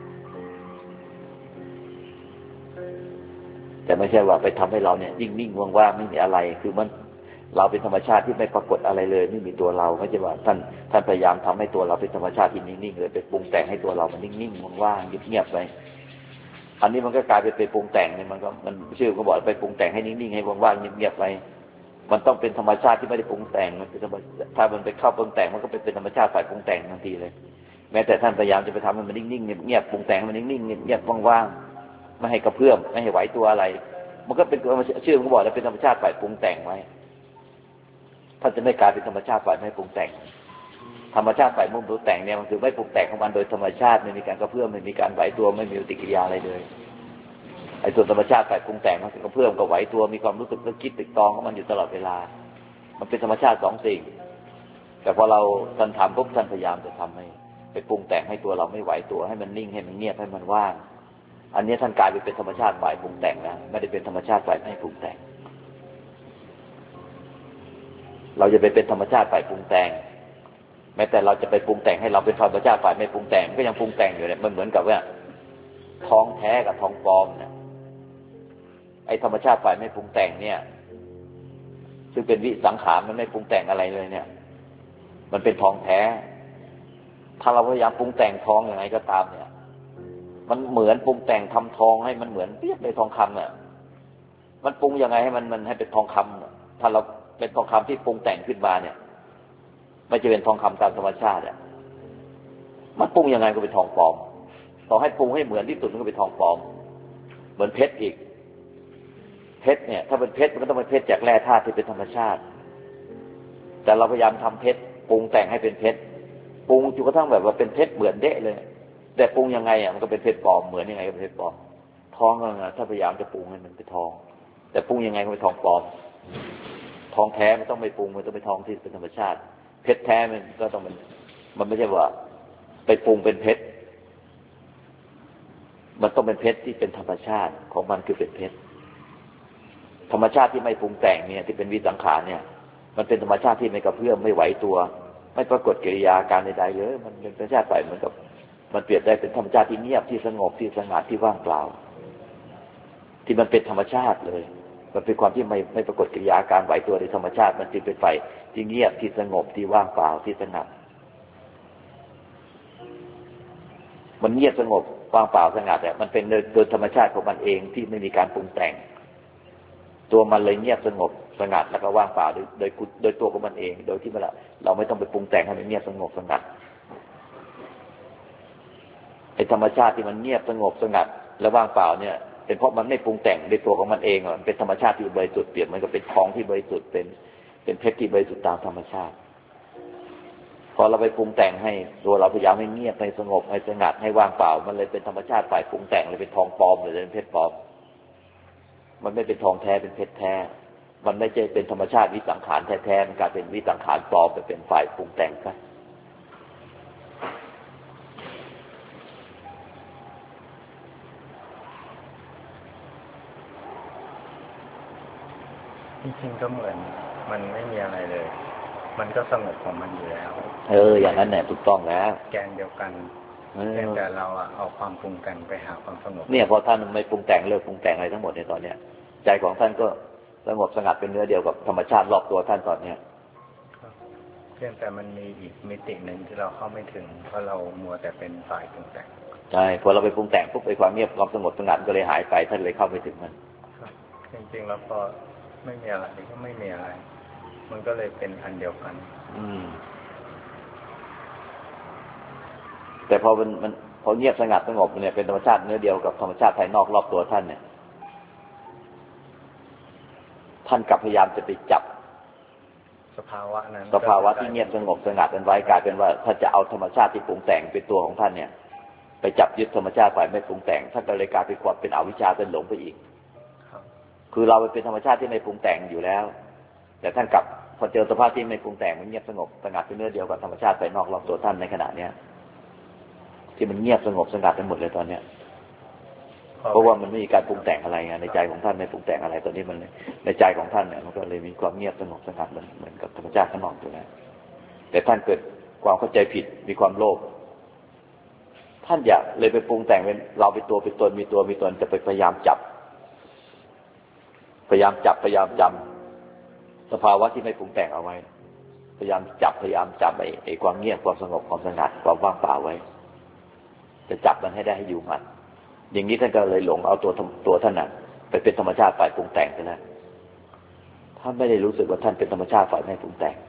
แต่ไม่ใช่ว่าไปทำให้เราเนี่ยนิ่งๆว่างๆไม่มีอะไรคือมันเราเป็นธรรมชาติที่ไม่ปรากฏอะไรเลยไม่มีตัวเราไม่ใช่ว่าท่านพยายามทำให้ตัวเราเป็นธรรมชาติที่นิ่งๆเลยไปปรุงแต่งให้ตัวเรามันนิ่งๆว่างๆเงียบๆไปอันนี้มันก็กลายเป็นไปปรุงแต่งเนี่ยมันชื่อก็บอกไปปรุงแต่งให้นิ่งๆให้ว่างๆเงียบๆไปมันต้องเป็นธรรมชาติที่ไม่ได้ปรุงแต่งมันเป็นถ้ามันไปเข้าปรุงแต่งมันก็เป็นธรรมชาติฝ่ายปรุงแต่งทันทีเลยแม้แต่ท่านพยายามจะไปทำให้มันนิ่งๆเงียบๆปรุงแต่งให้มันนิ่งๆเงียบๆว่างๆไม่ให้กระเพื่อมไม่ให้ไหวตัวอะไรมันก็เป็นชื่อมันก็บอกแล้วเป็นธรรมชาติฝ่ายปรุงแต่งไว้ท่านจะไม่กลายเป็นธรรมชาติฝ่ายไม่ปรุงแต่งธรรมชาติฝ่ายมุ่งปรุงแต่งเนี่ยมันคือไม่ปรุงแต่งของมันโดยธรรมชาติไม่มีการกระเพื่อมไม่มีการไหวตัวไม่มีปฏิกิริยาอะไรเลยไอ้ส่วนธรรมชาติฝ่ายปรุงแต่งมันกระเพื่อมกับไหวตัวมีความรู้สึกนึกคิดตึกตองของมันอยู่ตลอดเวลามันเป็นธรรมชาติสองสิ่งแต่พอเราท่านทำปุ๊บท่านพยายามจะทำให้ไปปรุงแต่งให้ตัวเราไม่ไหวตัวให้มันนิ่งให้มันเงียบให้มันว่างอันนี้ท่านกลายเป็นธรรมชาติฝ่ายปรุงแต่งนะไม่ได้เป็นธรรมชาติฝ่ายไม่ปรุงแต่งเราจะไปเป็นธรรมชาติฝ่ายปรุงแต่งแม้แต่เราจะไปปรุงแต่งให้เราเป็นธรรมชาติฝ่ายไม่ปรุงแต่งก็ยังปรุงแต่งอยู่เนี่ยมันเหมือนกับว่าทองแท้กับทองปลอมเนี่ยไอ้ธรรมชาติฝ่ายไม่ปรุงแต่งเนี่ยซึ่งเป็นวิสังขารมันไม่ปรุงแต่งอะไรเลยเนี่ยมันเป็นทองแท้ถ้าเราพยายามปรุงแต่งทองอย่างไรก็ตามเนี่ยมันเหมือนปรุงแต่งทำทองให้มันเหมือนเปรียบในทองคำเนี่ยมันปรุงยังไงให้มันให้เป็นทองคำถ้าเราเป็นทองคำที่ปรุงแต่งขึ้นมาเนี่ยไม่จะเป็นทองคำตามธรรมชาติอ่ะมันปรุงยังไงก็เป็นทองปลอมต่อให้ปรุงให้เหมือนที่สุดมันก็เป็นทองปลอมเหมือนเพชรอีกเพชรเนี่ยถ้าเป็นเพชรมันก็ต้องเป็นเพชรจากแร่ธาตุที่เป็นธรรมชาติแต่เราพยายามทำเพชรปรุงแต่งให้เป็นเพชรปรุงจนกระทั่งแบบว่าเป็นเพชรเหมือนเด๊ะเลยแต่ปรุงยังไงอ่ะมันก็เป็นเพชรปลอมเหมือนยังไงก็เป็นเพชรปลอมทองก็ถ้าพยายามจะปรุงให้มันเป็นทองแต่ปรุงยังไงก็เป็นทองปลอมทองแท้มันต้องไม่ปรุงมันต้องเป็นทองที่เป็นธรรมชาติเพชรแท้มันก็ต้องมันไม่ใช่ว่าไปปรุงเป็นเพชรมันต้องเป็นเพชรที่เป็นธรรมชาติของมันคือเป็นเพชรธรรมชาติที่ไม่ปรุงแต่งเนี่ยที่เป็นวิสังขารเนี่ยมันเป็นธรรมชาติที่ไม่กระเพื่อมไม่ไหวตัวไม่ปรากฏกิริยาการใดๆเลยมันเป็นธรรมชาติฝ่ายเหมือนกับมันเปรียบได้เป็นธรรมชาติที่เงียบที่สงบที่สงัดที่ว่างเปล่าที่มันเป็นธรรมชาติเลยมันเป็นความที่ไม่ปรากฏกิริยาการไหวตัวในธรรมชาติมันจึงเป็นฝ่ายที่เงียบที่สงบที่ว่างเปล่าที่สงัดมันเงียบสงบว่างเปล่าสงัดเนี่ยมันเป็นโดยธรรมชาติของมันเองที่ไม่มีการปรุงแต่งตัวมันเลยเงียบสงบสงัดแล้วก็ว่างเปล่าโดยตัวของมันเองโดยที่เราไม่ต้องไปปรุงแต่งให้มันเงียบสงบสงัดไอ้ธรรมชาติที่มันเงียบสงบสงัดและว่างเปล่าเนี่ยเป็นเพราะมันไม่ปรุงแต่งในตัวของมันเองมันเป็นธรรมชาติที่บริสุทธิ์เปรียบเหมือนกับเป็นทองที่บริสุทธิ์เป็นเพชรที่บริสุทธิ์ตามธรรมชาติพอเราไปปรุงแต่งให้ตัวเราพยายามให้เงียบให้สงบให้สงัดให้ว่างเปล่ามันเลยเป็นธรรมชาติฝ่ายปรุงแต่งเลยเป็นทองปลอมเลยเป็นเพชรปลอมมันไม่เป็นทองแท้เป็นเพชรแท้มันไม่ใช่เป็นธรรมชาติวิสังขารแท้ๆมันกลายเป็นวิสังขารปลอมไปเป็นฝ่ายปรุงแต่งกันจริงๆก็เหมือนมันไม่มีอะไรเลยมันก็สงบของมันอยู่แล้วอย่างนั้นแหละถูกต้องแล้วแกนเดียวกันแต่เราเอาความปรุงแต่งไปหาความสงบเนี่ยพอท่านไม่ปรุงแต่งเลิกปรุงแต่งอะไรทั้งหมดในตอนเนี้ยใจของท่านก็สงบสงัดเป็นเนื้อเดียวกับธรรมชาติรอบตัวท่านตอนเนี้ยเพียงแต่มันมีอีกมิติหนึ่งที่เราเข้าไม่ถึงเพราะเรามัวแต่เป็นฝ่ายปรุงแต่งใช่พอเราไปปรุงแต่งปุ๊บไอ้ความเงียบความสงบสงัดก็เลยหายไปท่านเลยเข้าไม่ถึงมันจริงๆแล้วพอไม่มีอะไรก็ไม่มีอะไรมันก็เลยเป็นอันเดียวกันแต่พอมันพอเงียบสงัดสงบเนี่ยเป็นธรรมชาติเนื้อเดียวกับธรรมชาติภายนอกรอบตัวท่านเนี่ยท่านกลับพยายามจะไปจับสภาวะนั้นสภาวะที่เงียบสงบสงัดนั้นไว้กลายเป็นว่าถ้าจะเอาธรรมชาติที่ปรุงแต่งเป็นตัวของท่านเนี่ยไปจับยึดธรรมชาติฝ่ายไม่ปรุงแต่งท่านก็เลยกลายเป็นความเป็นอวิชชาเป็นหลงไปอีกคือเราเป็นธรรมชาติที่ไม่ปรุงแต่งอยู่แล้วแต่ท่านกลับพอเจอสภาพที่ไม่ปรุงแต่งมันเงียบสงบสงัดเป็นเนื้อเดียวกับธรรมชาติภายนอกรอบตัวท่านในขณะเนี้ยที่มันเงียบสงบสงัดไปหมดเลยตอนเนี้ยเพราะว่ามันไม่มีการปรุงแต่งอะไรไงในใจของท่านไม่ปรุงแต่งอะไรตอนนี้มันในใจของท่านเนี่ยมันก็เลยมีความเงียบสงบสงัดเหมือนกับธรรมชาติข้างนอกอยู่แล้วแต่ท่านเกิดความเข้าใจผิดมีความโลภท่านอยากเลยไปปรุงแต่งเป็นเราเป็นตัวเป็นตนมีตัวมีตนจะไปพยายามจับพยายามจำสภาวะที่ไม่ปรุงแต่งเอาไว้พยายามจับไอ้ความเงียบความสงบความสงัดความว่างเปล่าไว้จะจับมันให้ได้ให้อยู่มันอย่างนี้ท่านก็เลยหลงเอาตัวท่านน่ะไปเป็นธรรมชาติฝ่ายปรุงแต่งไปแล้วท่านไม่ได้รู้สึกว่าท่านเป็นธรรมชาติฝ่ายไม่ปรุงแต่ง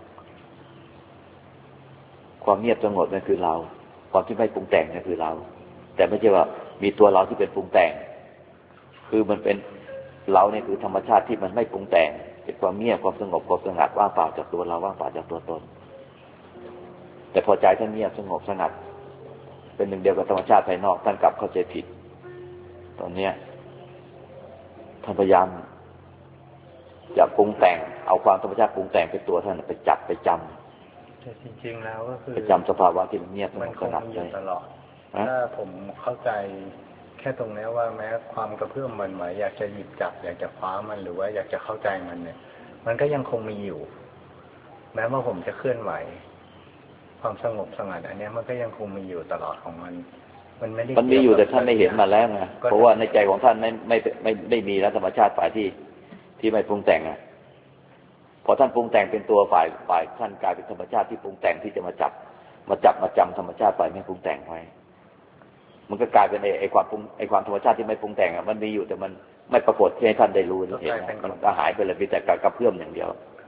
ความเงียบสงบนั่นคือเราความที่ไม่ปรุงแต่งนั่นคือเราแต่ไม่ใช่ว่ามีตัวเราที่เป็นปรุงแต่งคือมันเป็นเราเนี่ยคือธรรมชาติที่มันไม่ปรุงแต่งเป็นความเงียบความสงบความสงัดว่างเปล่าจากตัวเราว่างเปล่าจากตัวตนแต่พอใจท่านเงียบสงบสงัดเป็นหนึ่งเดียวกับธรรมชาติภายนอกท่านกลับเข้าใจผิดตอนเนี้ยท่านพยายามจะปรุงแต่งเอาความธรรมชาติปรุงแต่งเป็นตัวท่านไปจับไปจำแต่จริงๆแล้วก็คือไปจำสภาวะที่มันเงียบมันสงัดอยู่ตลอดถ้าผมเข้าใจแค่ตรงนี้ว่าแม้ความกระเพื่อมมันหมายอยากจะหยิบจับอยากจะคว้ามันหรือว่าอยากจะเข้าใจมันเนี่ยมันก็ยังคงมีอยู่แม้ว่าผมจะเคลื่อนไหวความสงบสงัดอันนี้มันก็ยังคงมีอยู่ตลอดของมันมันมีอยู่แต่ท่านไม่เห็นมาแล้วไงเพราะว่าในใจของท่านไม่มีแล้วธรรมชาติฝ่ายที่ไม่ปรุงแต่งอ่ะพอท่านปรุงแต่งเป็นตัวฝ่ายท่านกลายเป็นธรรมชาติที่ปรุงแต่งที่จะมาจับมาจำธรรมชาติฝ่ายไม่ปรุงแต่งไว้มันก็กลายเป็นไอ้ความธรรมชาติที่ไม่ปรุงแต่งอ่ะมันมีอยู่แต่มันไม่ปรากฏให้ท่านได้รู้เห็นมันก็หายไปเลยมีแต่กระเพื่อมอย่างเดียว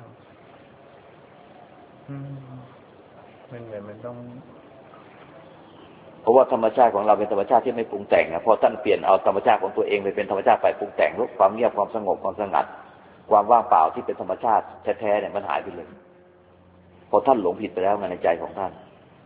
มันต้องเพราะว่าธรรมชาติของเราเป็นธรรมชาติที่ไม่ปรุงแต่งอ่ะพอท่านเปลี่ยนเอาธรรมชาติของตัวเองไปเป็นธรรมชาติฝ่ายปรุงแต่งความเงียบความสงบความสงัดความว่างเปล่าที่เป็นธรรมชาติแท้ๆเนี่ยมันหายไปเลยพอท่านหลงผิดไปแล้วในใจของท่าน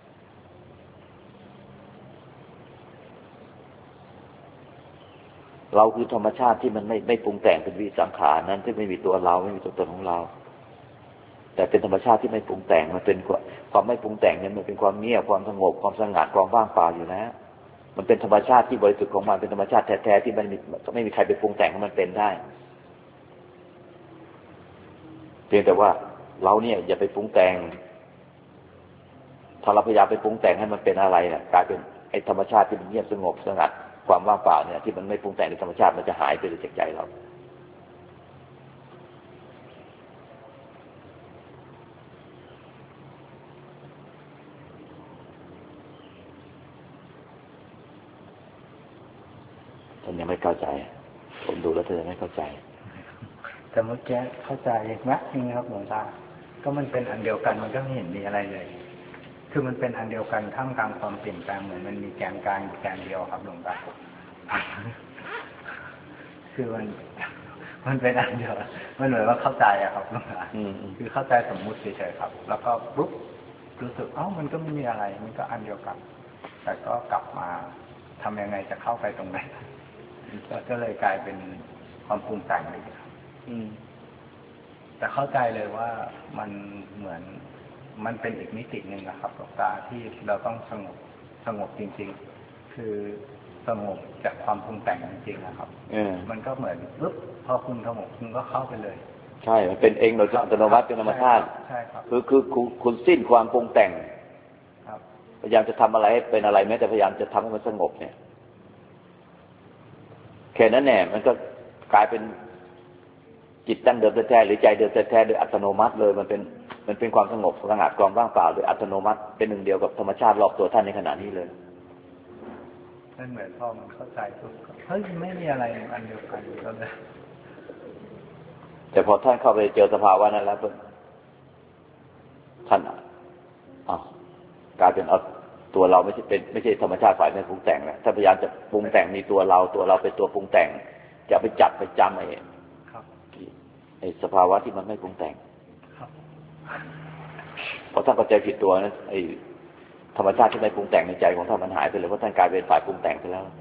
เราคือธรรมชาติที่มันไม่ปรุงแต่งเป็นวิสังขารนั้นที่ไม่มีตัวเราไม่มีตัวตนของเราแต่เป็นธรรมชาติที่ไม่ปรุงแต่งมันเป็นความไม่ปรุงแต่งเนี่ยมันเป็นความเงียบความสงบความสงัดความว่างเปล่าอยู่นะมันเป็นธรรมชาติที่บริสุทธิ์ของมันเป็นธรรมชาติแท้ๆที่ไม่มีใครไปปรุงแต่งให้มันเป็นได้เพียงแต่ว่าเราเนี่ยอย่าไปปรุงแต่งถ้าเราพยายามไปปรุงแต่งให้มันเป็นอะไรเนี่ยกลายเป็นไอ้ธรรมชาติที่มันเงียบสงบสงัดความว่างเปล่าเนี่ยที่มันไม่ปรุงแต่งในธรรมชาติมันจะหายไปจากใจเราท่านยังไม่เข้าใจผมดูแล้วท่านยังไม่เข้าใจแต่เมื่อกี้เข้าใจมากจริงครับหลวงตาก็มันเป็นอันเดียวกันมันก็ไม่เห็นมีอะไรเลยคือมันเป็นอันเดียวกันท่ามกลางความเปลี่ยนแปลงเหมือนมันมีแกนกลางอยู่แกนเดียวครับหลวงตาคือมันเป็นอันเดียวมันเหมือนว่าเข้าใจอะครับหลวงตาคือเข้าใจสมมุติเฉยๆครับแล้วก็ปุ๊บรู้สึกมันก็ไม่มีอะไรมันก็อันเดียวกันแต่ก็กลับมาทำยังไงจะเข้าไปตรงไหนก็เลยกลายเป็นความปรุงแต่งเลยครับแต่เข้าใจเลยว่ามันเหมือนมันเป็นอีกมิติหนึ่งนะครับหลวงตาที่เราต้องสงบจริงๆคือสงบจากความปรุงแต่งจริงๆนะครับมันก็เหมือนปุ๊บพอคุณสงบคุณก็เข้าไปเลยใช่มันเป็นเองโดยอัตโนมัติเป็นธรรมชาติใช่ครับคือคุณสิ้นความปรุงแต่งพยายามจะทำอะไรให้เป็นอะไรแม้แต่พยายามจะทำให้มันสงบเนี่ยแค่นั้นแน่มันก็กลายเป็นจิตตั้งเดิมแท้ๆหรือใจเดิมแท้ๆโดยอัตโนมัติเลยมันเป็นความสงบสงัดความว่างเปล่าโดยอัตโนมัติเป็นหนึ่งเดียวกับธรรมชาติรอบตัวท่านในขณะนี้เลยนั่นเหมือนพอมันเข้าใจปุ๊บเฮ้ยไม่มีอะไรอันเดียวกันก็เลยแต่พอท่านเข้าไปเจอสภาวะนั้นแล้วท่านกลายเป็นตัวเราไม่ใช่ธรรมชาติฝ่ายไม่ปรุงแต่งแล้วถ้าพยายามจะปรุงแต่งมีตัวเราเป็นตัวปรุงแต่งจะไปจับไปจำไอ้สภาวะที่มันไม่ปรุงแต่งพอท่านเข้าใจผิดตัวนั้นไอ้ธรรมชาติที่ไม่ปรุงแต่งในใจของท่านมันหายไปเลยเพราะท่านกลายเป็นฝ่ายปรุงแต่งไปแล้ว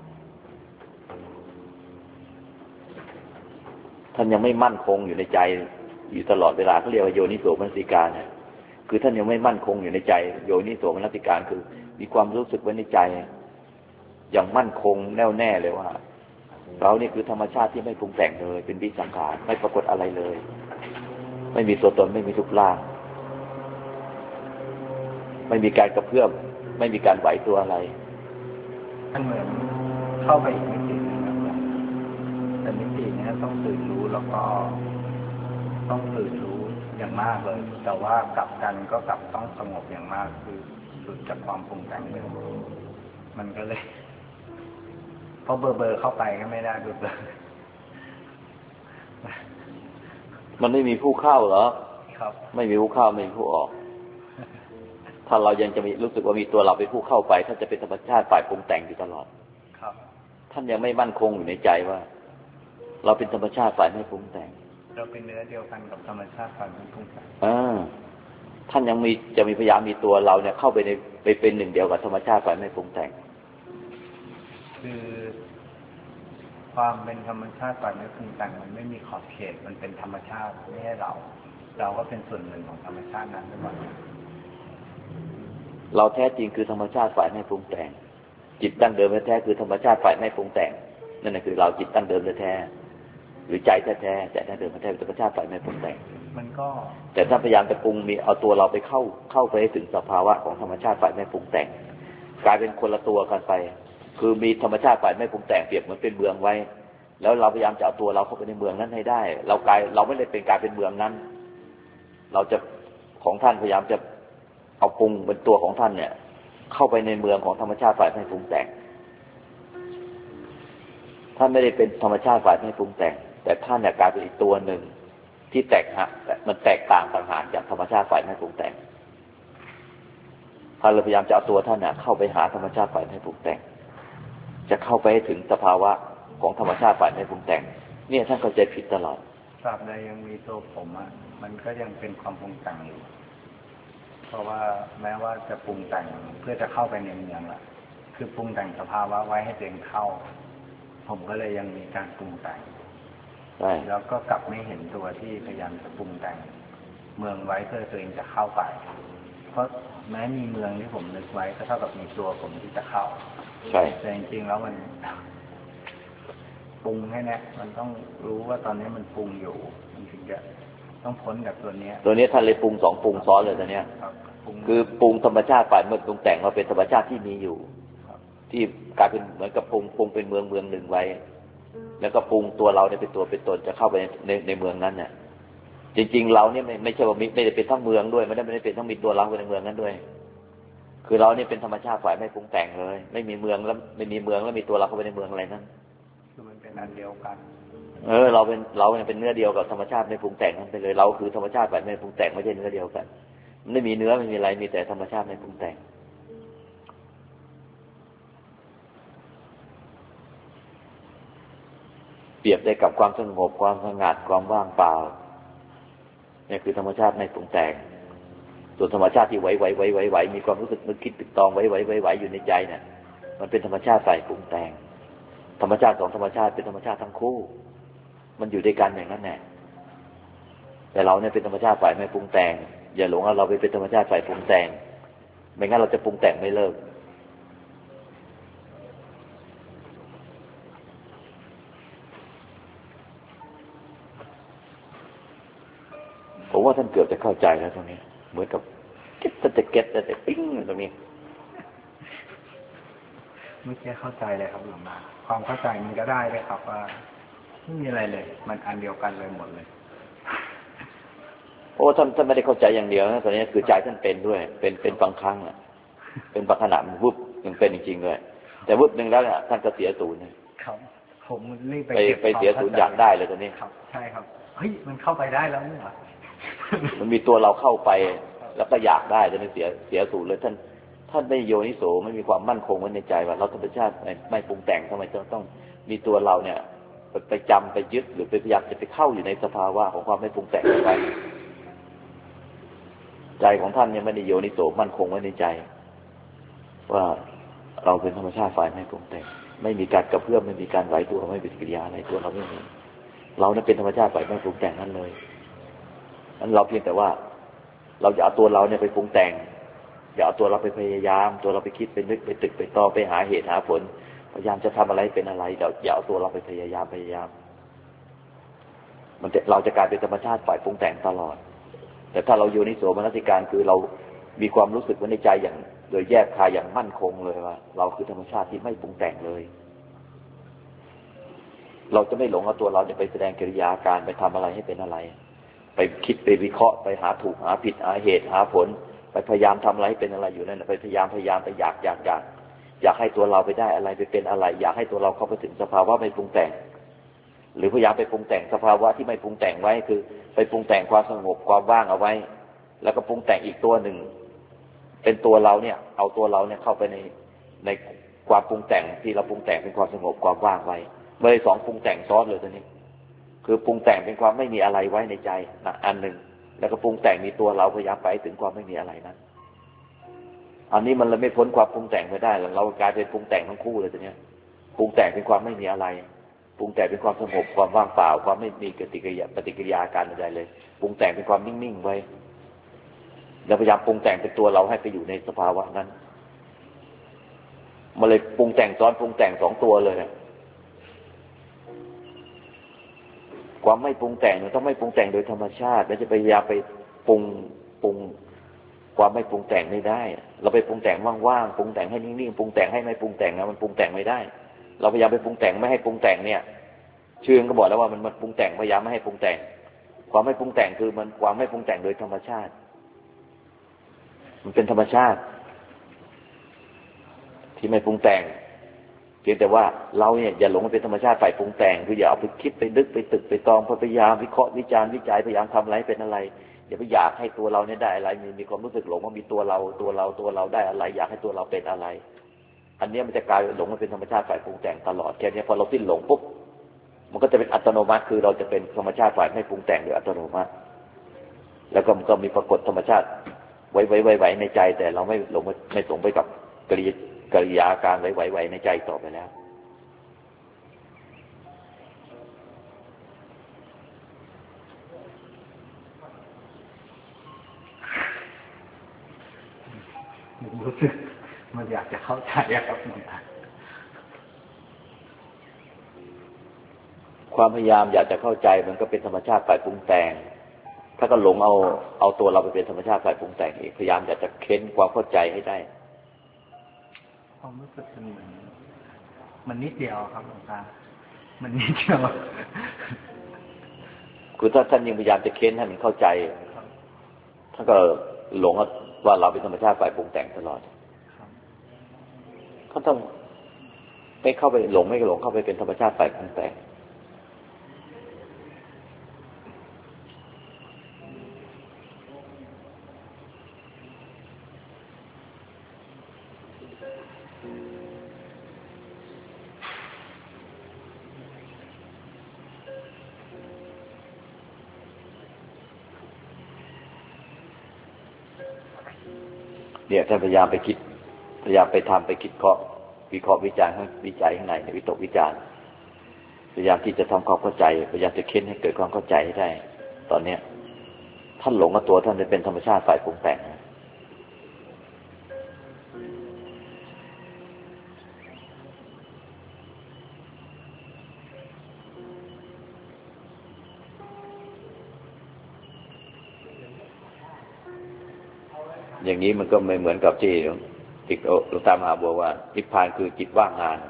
ท่านยังไม่มั่นคงอยู่ในใจอยู่ตลอดเวลาเขาเรียกว่าโยนิโสมนสิการเนี่ยคือท่านยังไม่มั่นคงอยู่ในใจโยนิโสมนสิการคือมีความรู้สึกไว้ในใจอย่างมั่นคงแน่วแน่เลยว่าเรานี่คือธรรมชาติที่ไม่ปรุงแต่งเลยเป็นวิสังขารไม่ปรากฏอะไรเลยไม่มีตัวตนไม่มีรูปร่างไม่มีการกระเพื่อมไม่มีการไหวตัวอะไรมันเหมือนเข้าไปอีกมิตินึงนะครับแต่มิตินี้ต้องตื่นรู้แล้วก็ต้องตื่นรู้อย่างมากเลยแต่ว่ากลับกันก็กลับต้องสงบอย่างมากคือหลุดจากความปรุงแต่งเลยมันก็เลยเพราะเบอร์เข้าไปก็ไม่ได้เบอร์มันไม่มีผู้เข้าเหรอครับไม่มีผู้เข้าไม่มีผู้ออกถ้าเรายังจะมีรู้สึกว่ามีตัวเราเป็นผู้เข้าไปท่านจะเป็นธรรมชาติฝ่ายปรุงแต่งอยู่ตลอดครับท่านยังไม่มั่นคงอยู่ในใจว่าเราเป็นธรรมชาติฝ่ายไม่ปรุงแต่งเราเป็นเนื้อเดียวกันกับธรรมชาติฝ่ายไม่ปรุงแต่งท่านยังจะมีพยายามมีตัวเราเนี่ยเข้าไปเป็นหนึ่งเดียวกับธรรมชาติฝ่ายไม่ปรุงแต่งคือความเป็นธรรมชาติฝ่ายไม่ปรุงแต่งมันไม่มีขอบเขตมันเป็นธรรมชาติไม่ใช่เราก็เป็นส่วนหนึ่งของธรรมชาตินั้นหรือเปล่าเราแท้จริงคือธรรมชาติฝ่ายไม่ปรุงแต่งจิตตั้งเดิมแท้คือธรรมชาติฝ่ายไม่ปรุงแต่งนั่นแหละคือเราจิตตั้งเดิมแท้หรือใจแท้ใจตั้งเดิมแท้เป็นธรรมชาติฝ่ายไม่ปรุงแต่งมันก็แต่ถ้าพยายามจะปรุงมีเอาตัวเราไปเข้าไปให้ถึงสภาวะของธรรมชาติฝ่ายไม่ปรุงแต่งกลายเป็นคนละตัวกันไปคือมีธรรมชาติฝ่ายไม่ปรุงแต่งเปรียบเหมือนเป็นเมืองไว้แล้วเราพยายามจะเอาตัวเราเข้าไปในเมืองนั้นให้ได้เราไม่ได้เป็นกลายเป็นเมืองนั้นเราจะของท่านพยายามจะเอาปรุงเป็นตัวของท่านเนี่ยเข้าไปในเมืองของธรรมชาติฝ่ายไม่ปรุงแต่งท่านไม่ได้เป็นธรรมชาติฝ่ายไม่ปรุงแต่งแต่ท่านเนี่ยกลายเป็นอีกตัวหนึ่งที่มันแตกต่างต่างหากจากธรรมชาติฝ่ายไม่ปรุงแต่งท่านเลยพยายามจะเอาตัวท่านเนี่ยเข้าไปหาธรรมชาติฝ่ายไม่ปรุงแต่งจะเข้าไปให้ถึงสภาวะของธรรมชาติฝ่ายไม่ปรุงแต่งเนี่ยท่านเข้าใจผิดตลอดตราบใดยังมีตัวผมมันก็ยังเป็นความปรุงแต่งอยู่เพราะว่าแม้ว่าจะปรุงแต่งเพื่อจะเข้าไปในเมืองละคือปรุงแต่งสภาวะไว้ให้ตัวเองเข้าผมก็เลยยังมีการปรุงแต่งแล้วก็กลับไม่เห็นตัวที่พยายามจะปรุงแต่งเมืองไว้เพื่อตัวเองจะเข้าไปเพราะแม้มีเมืองที่ผมนึกไว้ก็เท่ากับมีตัวผมที่จะเข้าใช่แต่จริงๆแล้วมันปรุงให้แน่มันต้องรู้ว่าตอนนี้มันปรุงอยู่มันถึงจะต้องพ้นจากตัวนี้ท่านเลยปรุงสองปรุงซ้อนเลยตัวเนี้ยคือปรุงธรรมชาติฝ่ายเมื่อปรุงแต่งมาเป็นธรรมชาติที่มีอยู่ที่กลายเป็นเหมือนกับปรุงเป็นเมืองหนึ่งไว้แล้วก็ปรุงตัวเราเนี่ยเป็นตัวเป็นตนจะเข้าไปในเมืองนั้นเนี่ยจริงๆเราเนี่ยไม่ใช่ว่าไม่ได้เป็นทั้งเมืองด้วยไม่ได้เป็นทั้งมีตัวเราในเมืองนั้นด้วยคือเราเนี่ยเป็นธรรมชาติฝ่ายไม่ปรุงแต่งเลยไม่มีเมืองแล้วไม่มีเมืองแล้วมีตัวเราเข้าไปในเมืองอะไรนั้นคือมันเป็นอันเดียวกันเราเป็นเนื้อเดียวกับธรรมชาติไม่ปรุงแต่งนั้นไปเลยเราคือธรรมชาติฝ่ายไม่ปรุงแต่งไม่ใช่เนื้อเดียวกันไม่มีเนื้อไม่มีอะไรมีแต่ธรรมชาติไม่ปรุงแต่งเปรียบได้กับความสงบความสงัดความว่างเปล่าเนี่ยคือธรรมชาติไม่ปรุงแต่งส่วนธรรมชาติที่ไหวมีความรู้สึกนึกคิดตึกตองไหวอยู่ในใจเนี่ยมันเป็นธรรมชาติฝ่ายปรุงแต่งธรรมชาติของธรรมชาติเป็นธรรมชาติทั้งคู่มันอยู่ด้วยกันอย่างนั้นแหละแต่เราเนี่ยเป็นธรรมชาติฝ่ายไม่ปรุงแต่งอย่าหลงว่าเราไปเป็นธรรมชาติฝ่ายปรุงแต่งไม่งั้นเราจะปรุงแต่งไม่เลิกผมว่าท่านเกือบจะเข้าใจแล้วตรงนี้เหมือนกับท่านจะเก็ตแต่ปิ้งตรงนี้ไม่แค่เข้าใจเลยครับหลวงตาความเข้าใจมันก็ได้เลยครับว่าไม่มีอะไรเลยมันอันเดียวกันเลยหมดเลยโอ้ท่านไม่ได้เข้าใจอย่างเดียวนะตอนนี้คือใจท่านเป็นด้วยเป็นบางครั้งอ่ะเป็นบางขณะมันวุบยังเป็นจริงๆด้วยแต่วุบหนึ่งแล้วเนี่ยท่านก็เสียศูนย์ครับผมรีบไปเสียศูนย์อยากได้เลยตอนนี้ครับใช่ครับเฮ้ยมันเข้าไปได้แล้วเนี่ยมันมีตัวเราเข้าไปแล้วก็อยากได้จะไม่เสียศูนย์เลยท่านไม่โยนิโสไม่มีความมั่นคงไว้ในใจว่าเราธรรมชาติไม่ปรุงแต่งทำไมต้องมีตัวเราเนี่ยไปจำไปยึดหรือไปพยายามจะไปเข้าอยู่ในสภาวะของความไม่ปรุงแต่งไปใจของท่านยังไม่ได้โยนิโสมั่นคงไว้ในใจว่าเราเป็นธรรมชาติฝ่ายไม่ปรุงแต่งไม่มีการกระเพื่อมไม่มีการไหวตัวไม่มีปฏิกิริยาอะไรตัวเราไม่มีเรานั้นเป็นธรรมชาติฝ่ายไม่ปรุงแต่งนั่นเลยนั้นเราเพียงแต่ว่าเราจะเอาตัวเราเนี่ยไปปรุงแต่งอย่าเอาตัวเราไปพยายามตัวเราไปคิดไปนึกไปตึกไปต่อไปหาเหตุหาผลพยายามจะทำอะไรเป็นอะไรอย่าเอาตัวเราไปพยายามเราจะกลายเป็นธรรมชาติฝ่ายปรุงแต่งตลอดแต่ถ้าเราโยนิโสมนสิการคือเรามีความรู้สึกไว้ในใจอย่างโดยแยกคายอย่างมั่นคงเลยว่าเราคือธรรมชาติที่ไม่ปรุงแต่งเลยเราจะไม่หลงเอาตัวเราจะไปแสดงกิริยาการไปทำอะไรให้เป็นอะไรไปคิดไปวิเคราะห์ไปหาถูกหาผิดหาเหตุหาผลไปพยายามทำอะไรให้เป็นอะไรอยู่นั่นไปพยายามไปอยากให้ตัวเราไปได้อะไรไปเป็นอะไรอยากให้ตัวเราเข้าไปถึงสภาวะไม่ปรุงแต่งหรือพยายามไปปรุงแต่งสภาวะที่ไม่ปรุงแต่งไว้คือไปปรุงแต่งความสงบความว่างเอาไว้แล้วก็ปรุงแต่งอีกตัวหนึ่งเป็นตัวเราเนี่ยเอาตัวเราเนี่ยเข้าไปในความปรุงแต่งที่เราปรุงแต่งเป็นความสงบความว่างไว้ไม่ได้สองปรุงแต่งซ้อนเลยตัวนี้คือปรุงแต่งเป็นความไม่มีอะไรไว้ในใจนะอันหนึ่งแล้วก็ปรุงแต่งมีตัวเราพยายามไปถึงความไม่มีอะไรนั้นอันนี้มันเลยไม่พ้นความปรุงแต่งไม่ได้เรากลายเป็นปรุงแต่งทั้งคู่เลยตัวนี้ปรุงแต่งเป็นความไม่มีอะไรปรุงแต่งเป็นความสงบความว่างเปล่าความไม่มีปฏิกิริยาการใดเลยปรุงแต่งเป็นความนิ่งๆไว้แล้วพยายามปรุงแต่งเป็นตัวเราให้ไปอยู่ในสภาวะนั้นมันเลยปรุงแต่งซ้อนปรุงแต่งสองตัวเลยความไม่ปรุงแต่งมันต้องไม่ปรุงแต่งโดยธรรมชาติแล้วจะพยายามไปปรุงความไม่ปรุงแต่งไม่ได้เราไปปรุงแต่งว่างๆปรุงแต่งให้นิ่งๆปรุงแต่งให้ไม่ปรุงแต่งนะมันปรุงแต่งไม่ได้เราพยายามไปปรุงแต่งไม่ให้ปรุงแต่งเนี่ยชื่อก็บอกแล้วว่ามันปรุงแต่งพยายามไม่ให้ปรุงแต่งความไม่ปรุงแต่งคือมันความไม่ปรุงแต่งโดยธรรมชาติมันเป็นธรรมชาติที่ไม่ปรุงแต่งเพียงแต่ว่าเราเนี่ยอย่าหลงเป็นธรรมชาติฝ่ายปรุงแต่งคืออย่าเอาไปคิดไปนึกไปตึกไปตองพยายามวิเคราะห์วิจารณ์วิจัยพยายามทำอะไรเป็นอะไรอย่าไปอยากให้ตัวเราเนี่ยได้อะไรมีความรู้สึกหลงว่ามีตัวเราได้อะไรอยากให้ตัวเราเป็นอะไรอันนี้มันจะกลายหลงมาเป็นธรรมชาติฝ่ายปรุงแต่งตลอดแค่นี้พอเราสิ้นหลงปุ๊บมันก็จะเป็นอัตโนมัติคือเราจะเป็นธรรมชาติฝ่ายไม่ปรุงแต่งโดยอัตโนมัติแล้วก็มันก็มีปรากฏธรรมชาติไว้ในใจแต่เราไม่หลงไปกับกิริยาการไว้ในใจต่อไปแล้วรู้สึกมันอยากจะเข้าใจครับหลวงตาความพยายามอยากจะเข้าใจมันก็เป็นธรรมชาติฝ่ายปรุงแต่งถ้าก็หลงเอาตัวเราไปเป็นธรรมชาติฝ่ายปรุงแต่งอีกพยายามอยากจะเค้นความเข้าใจให้ได้ความรู้สึกมันนิดเดียวครับหลวงตามันนิดเดียวคือถ้าท่านยังพยายามจะเค้นให้มันเข้าใจท่านก็หลงว่าเราเป็นธรรมชาติฝ่ายปรุงแต่งตลอดท่านต้องไม่เข้าไปหลงเข้าไปเป็นธรรมชาติฝ่ายปรุงแต่งเนี่ยท่านพยายามไปคิดพยายามไปทำไปคิดวิเคราะห์วิจัยข้างในวิตกวิจารณ์พยายามที่จะทำความเข้าใจพยายามจะเค้นให้เกิดความเข้าใจให้ได้ตอนเนี้ยท่านหลงกับตัวท่านเป็นธรรมชาติฝ่ายปรุงแต่งอย่างนี้มันก็ไม่เหมือนกับที่หลวงตามหาบัวว่านิพพานคือจิตว่างงาน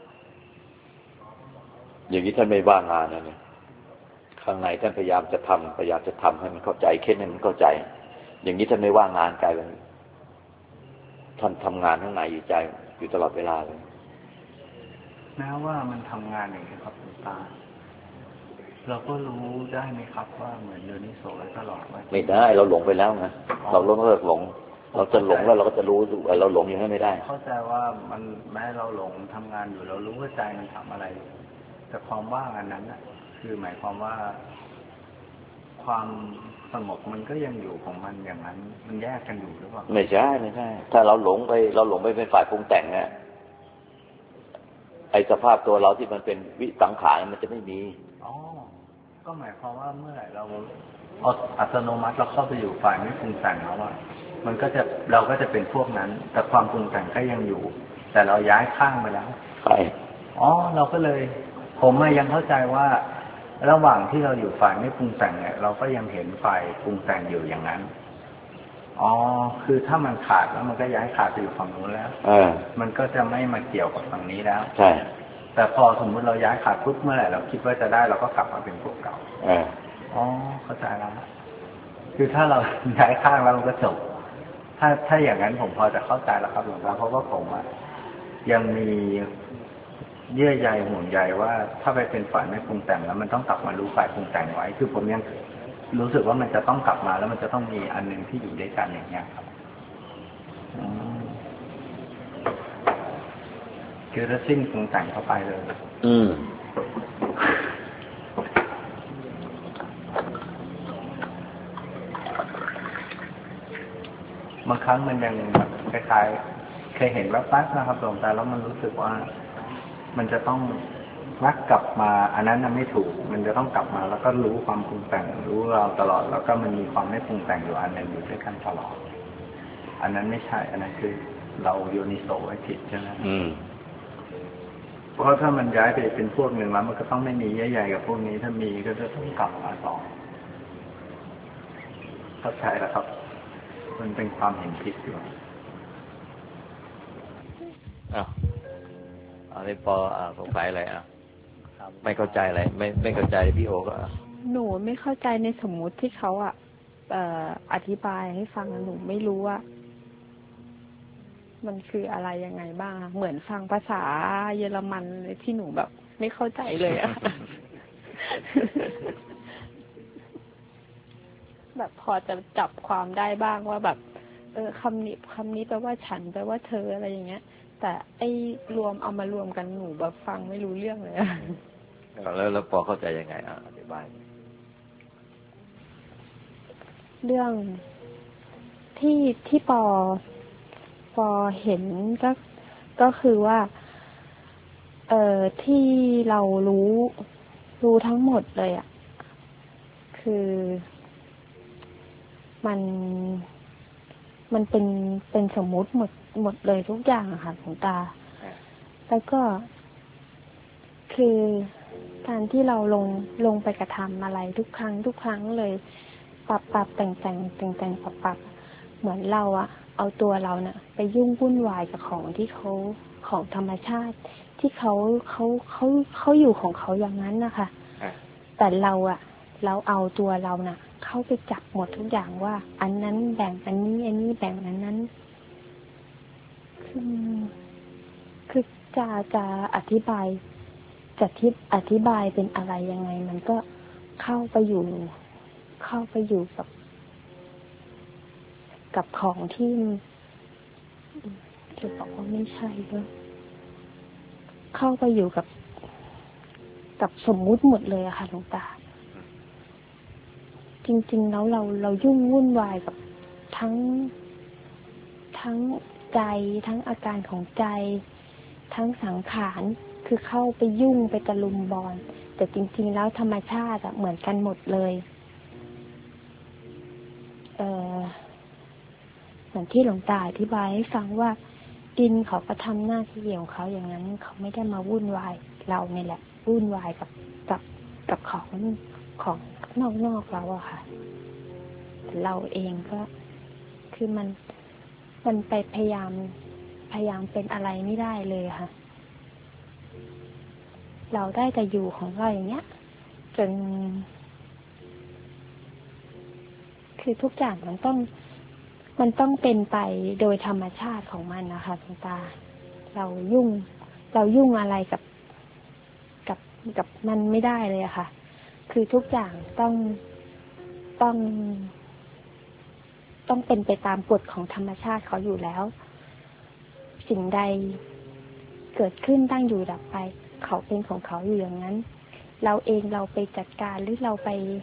อย่างนี้ท่านไม่ว่างงานนะเนี่ยข้างในท่านพยายามจะทำให้มันเข้าใจเค้นให้มันเข้าใจอย่างนี้ท่านไม่ว่างงานกลายเป็นท่านทำงานข้างในอยู่ใจอยู่ตลอดเวลาเลยแม้ว่ามันทำงานอย่างนี้ครับหลวงตาเราก็รู้ได้ไหมครับว่าเหมือนโยนิโสไว้ตลอดว่าไม่ได้เราหลงไปแล้วไงเราเลิกหลงเราจะหลงแล้วเราก็จะรู้ว่าเราหลงอย่างนั้นไม่ได้เข้าใจว่ามันแม้เราหลงทำงานอยู่เรารู้ว่าใจมันทำอะไรแต่ความว่างอันนั้นน่ะคือหมายความว่าความสงบมันก็ยังอยู่ของมันอย่างนั้นมันแยกกันอยู่หรือเปล่าไม่ใช่ถ้าเราหลงไปเป็นฝ่ายปรุงแต่งเนี่ยไอ้สภาพตัวเราที่มันเป็นวิสังขารมันจะไม่มีก็หมายความว่าเมื่อไหร่เราอัตโนมัติเราเข้าไปอยู่ฝ่ายไม่ปรุงแต่งแล้วอ่ะมันก็จะเราก็จะเป็นพวกนั้นแต่ความปรุงแต่งก็ยังอยู่แต่เราย้ายข้างไปแล้วใช่เราก็เลยผมยังเข้าใจว่าระหว่างที่เราอยู่ฝ่ายไม่ปรุงแต่งเนี่ยเราก็ยังเห็นฝ่ายปรุงแต่งอยู่อย่างนั้นคือถ้ามันขาดแล้วมันก็ย้ายขาดไปอยู่ฝั่งนู้นแล้วมันก็จะไม่มาเกี่ยวกับฝั่งนี้แล้วใช่แต่พอสมมุติเราย้ายขาดปุ๊บเมื่อไหร่เราคิดว่าจะได้เราก็กลับมาเป็นพวกเก่าเข้าใจแล้วคือถ้าเราย้ายข้างแล้วมันก็จบถ้าอย่างนั้นผมพอจะเข้าใจแล้วครับหลวงตาเพราะว่าผมยังมีเยื่อใยห่วงใยว่าถ้าไปเป็นฝ่ายไม่ปรุงแต่งแล้วมันต้องกลับมารู้ฝ่ายปรุงแต่งไว้คือผมยังรู้สึกว่ามันจะต้องกลับมาแล้วมันจะต้องมีอันนึงที่อยู่ด้วยกันอย่างเงี้ยครับคือถ้าสิ้นปรุงแต่งเข้าไปเลยบางครั้งมันยังคล้ายๆเคยเห็นแวบๆนะครับหลวงตาแล้วมันรู้สึกว่ามันจะต้องรักกลับมาอันนั้นไม่ถูกมันจะต้องกลับมาแล้วก็รู้ความปรุงแต่งรู้เราตลอดแล้วก็มันมีความไม่ปรุงแต่งอยู่อันนึงอยู่ด้วยกันตลอดอันนั้นไม่ใช่อันนั้นคือเราโยนิโสไว้ผิดใช่ไหมเพราะถ้ามันย้ายไปเป็นพวกหนึ่งแล้วมันก็ต้องไม่มีเยื่อใยกับพวกนี้ถ้ามีก็จะต้องกลับมาต่อเข้าใจแล้วครับมันเป็นความเห็นผิดอยู่อะไรพอสงสัยอะไรไม่เข้าใจอะไรไม่เข้าใจพี่โอก็หนูไม่เข้าใจในสมมุติที่เขาอธิบายให้ฟังหนูไม่รู้ว่ามันคืออะไรยังไงบ้างเหมือนฟังภาษาเยอรมันเลยที่หนูแบบไม่เข้าใจเลยแบบพอจะจับความได้บ้างว่าแบบคำนี้แปลว่าฉันแปลว่าเธออะไรอย่างเงี้ยแต่ไอ้เอามารวมกันหนูแบบฟังไม่รู้เรื่องเลยแล้วพอเข้าใจยังไงอธิบายเรื่องที่ปอเห็นก็คือว่าที่เรารู้ทั้งหมดเลยคือมันเป็นสมมุติหมดเลยทุกอย่างค่ะหลวงตาแล้วก็คือการที่เราลงไปกระทำอะไรทุกครั้งเลยปรับแต่งปรับเหมือนเราเอาตัวเราไปยุ่งวุ่นวายกับของที่เขาของธรรมชาติที่เขาอยู่ของเขาอย่างนั้นนะคะแต่เราเอาตัวเราเข้าไปจับหมดทุกอย่างว่าอันนั้นแบ่งอันนี้แบ่งอันนั้นคือจะอธิบายเป็นอะไรยังไงมันก็เข้าไปอยู่กับของที่จะบอกว่าไม่ใช่ก็เข้าไปอยู่กับสมมุติหมดเลยค่ะหลวงตาจริงๆแล้วเรายุ่งวุ่นวายกับทั้งใจทั้งอาการของใจทั้งสังขารคือเข้าไปยุ่งไปตะลุมบอลแต่จริงๆแล้วธรรมชาติเหมือนกันหมดเลยเหมือนที่หลวงตาอธิบายให้ฟังว่าดินเขาก็ทำหน้าที่ของเขาอย่างนั้นเขาไม่ได้มาวุ่นวายเราเนี่ยแหละวุ่นวายกับของนอกเราค่ะเราเองก็คือมันมันไปพยายามเป็นอะไรไม่ได้เลยค่ะเราได้แต่อยู่ของเราอย่างเงี้ยจนคือทุกอย่างมันต้องเป็นไปโดยธรรมชาติของมันนะคะหลวงตาเรายุ่งอะไรกับมันไม่ได้เลยอะค่ะคือทุกอย่างต้องเป็นไปตามกฎของธรรมชาติเขาอยู่แล้วสิ่งใดเกิดขึ้นตั้งอยู่ดับไปเขาเป็นของเขาอยู่อย่างนั้นเราเองเราไปจัดการหรือเรา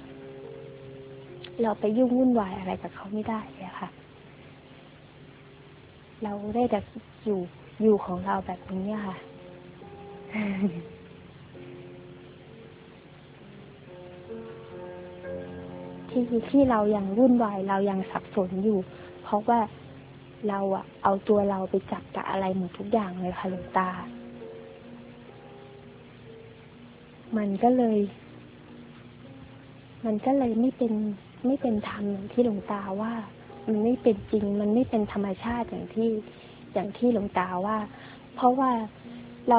ไปยุ่งวุ่นวายอะไรกับเขาไม่ได้เลยค่ะเราได้แต่อยู่ของเราแบบนี้ค่ะ ที่เรายังวุ่นวายเรายังสับสนอยู่เพราะว่าเราเอาตัวเราไปจับกับอะไรหมดทุกอย่างเลยค่ะหลวงตามันก็เลยไม่เป็นธรรมอย่างที่หลวงตาว่ามันไม่เป็นจริงมันไม่เป็นธรรมชาติอย่างที่หลวงตาว่าเพราะว่าเรา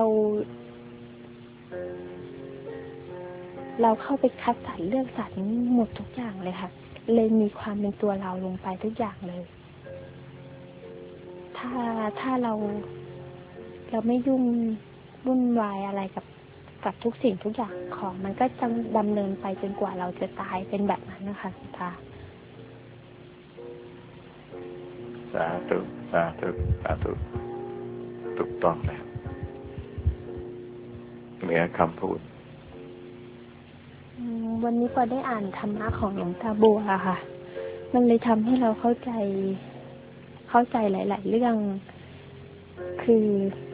เข้าไปคัดสรรเลือกสรรหมดทุกอย่างเลยค่ะเลยมีความเป็นตัวเราลงไปทุกอย่างเลยถ้าเราไม่ยุ่งวุ่นวายอะไรกับทุกสิ่งทุกอย่างของมันก็จะดำเนินไปจนกว่าเราจะตายเป็นแบบนั้นนะคะค่ะสาธุสาธุสาธุถูกต้องแล้วเหนือคำพูดวันนี้พอได้อ่านธรรมะของหลวงตาบัวค่ะมันเลยทำให้เราเข้าใจหลายๆเรื่องคือ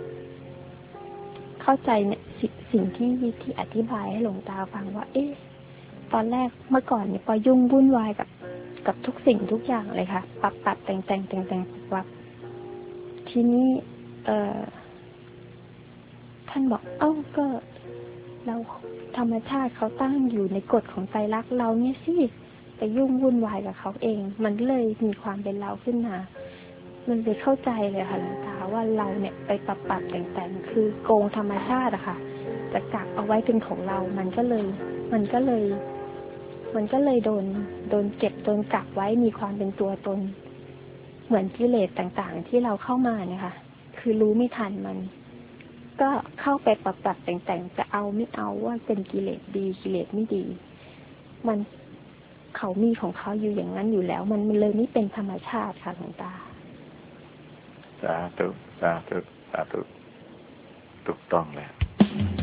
เข้าใจเนี่ยสิ่งที่อธิบายให้หลวงตาฟังว่าตอนแรกเมื่อก่อนเนี่ยพอยุ่งวุ่นวายกับทุกสิ่งทุกอย่างเลยค่ะปรับแต่งปรับทีนี้ท่านบอกก็เราธรรมชาติเขาตั้งอยู่ในกฎของไตรลักษณ์เราเนี่ยสิไปยุ่งวุ่นวายกับเขาเองมันเลยมีความเป็นเราขึ้นมามันเลยเข้าใจเลยค่ะหลวงตาว่าเราเนี่ยไปปรับแต่งคือโกงธรรมชาติอะค่ะจะกักเอาไว้เป็นของเรามันก็เลยโดนเก็บโดนกักไว้มีความเป็นตัวตนเหมือนกิเลสต่างๆที่เราเข้ามาเนี่ยค่ะคือรู้ไม่ทันมันก็เข้าไปปรับแต่งจะเอาไม่เอาว่าเป็นกิเลสดีกิเลสไม่ดีมันเขามีของเขาอยู่อย่างนั้นอยู่แล้วมันเลยไม่เป็นธรรมชาติค่ะหลวงตาสาธุสาธุสาธุถูกต้องแล้ว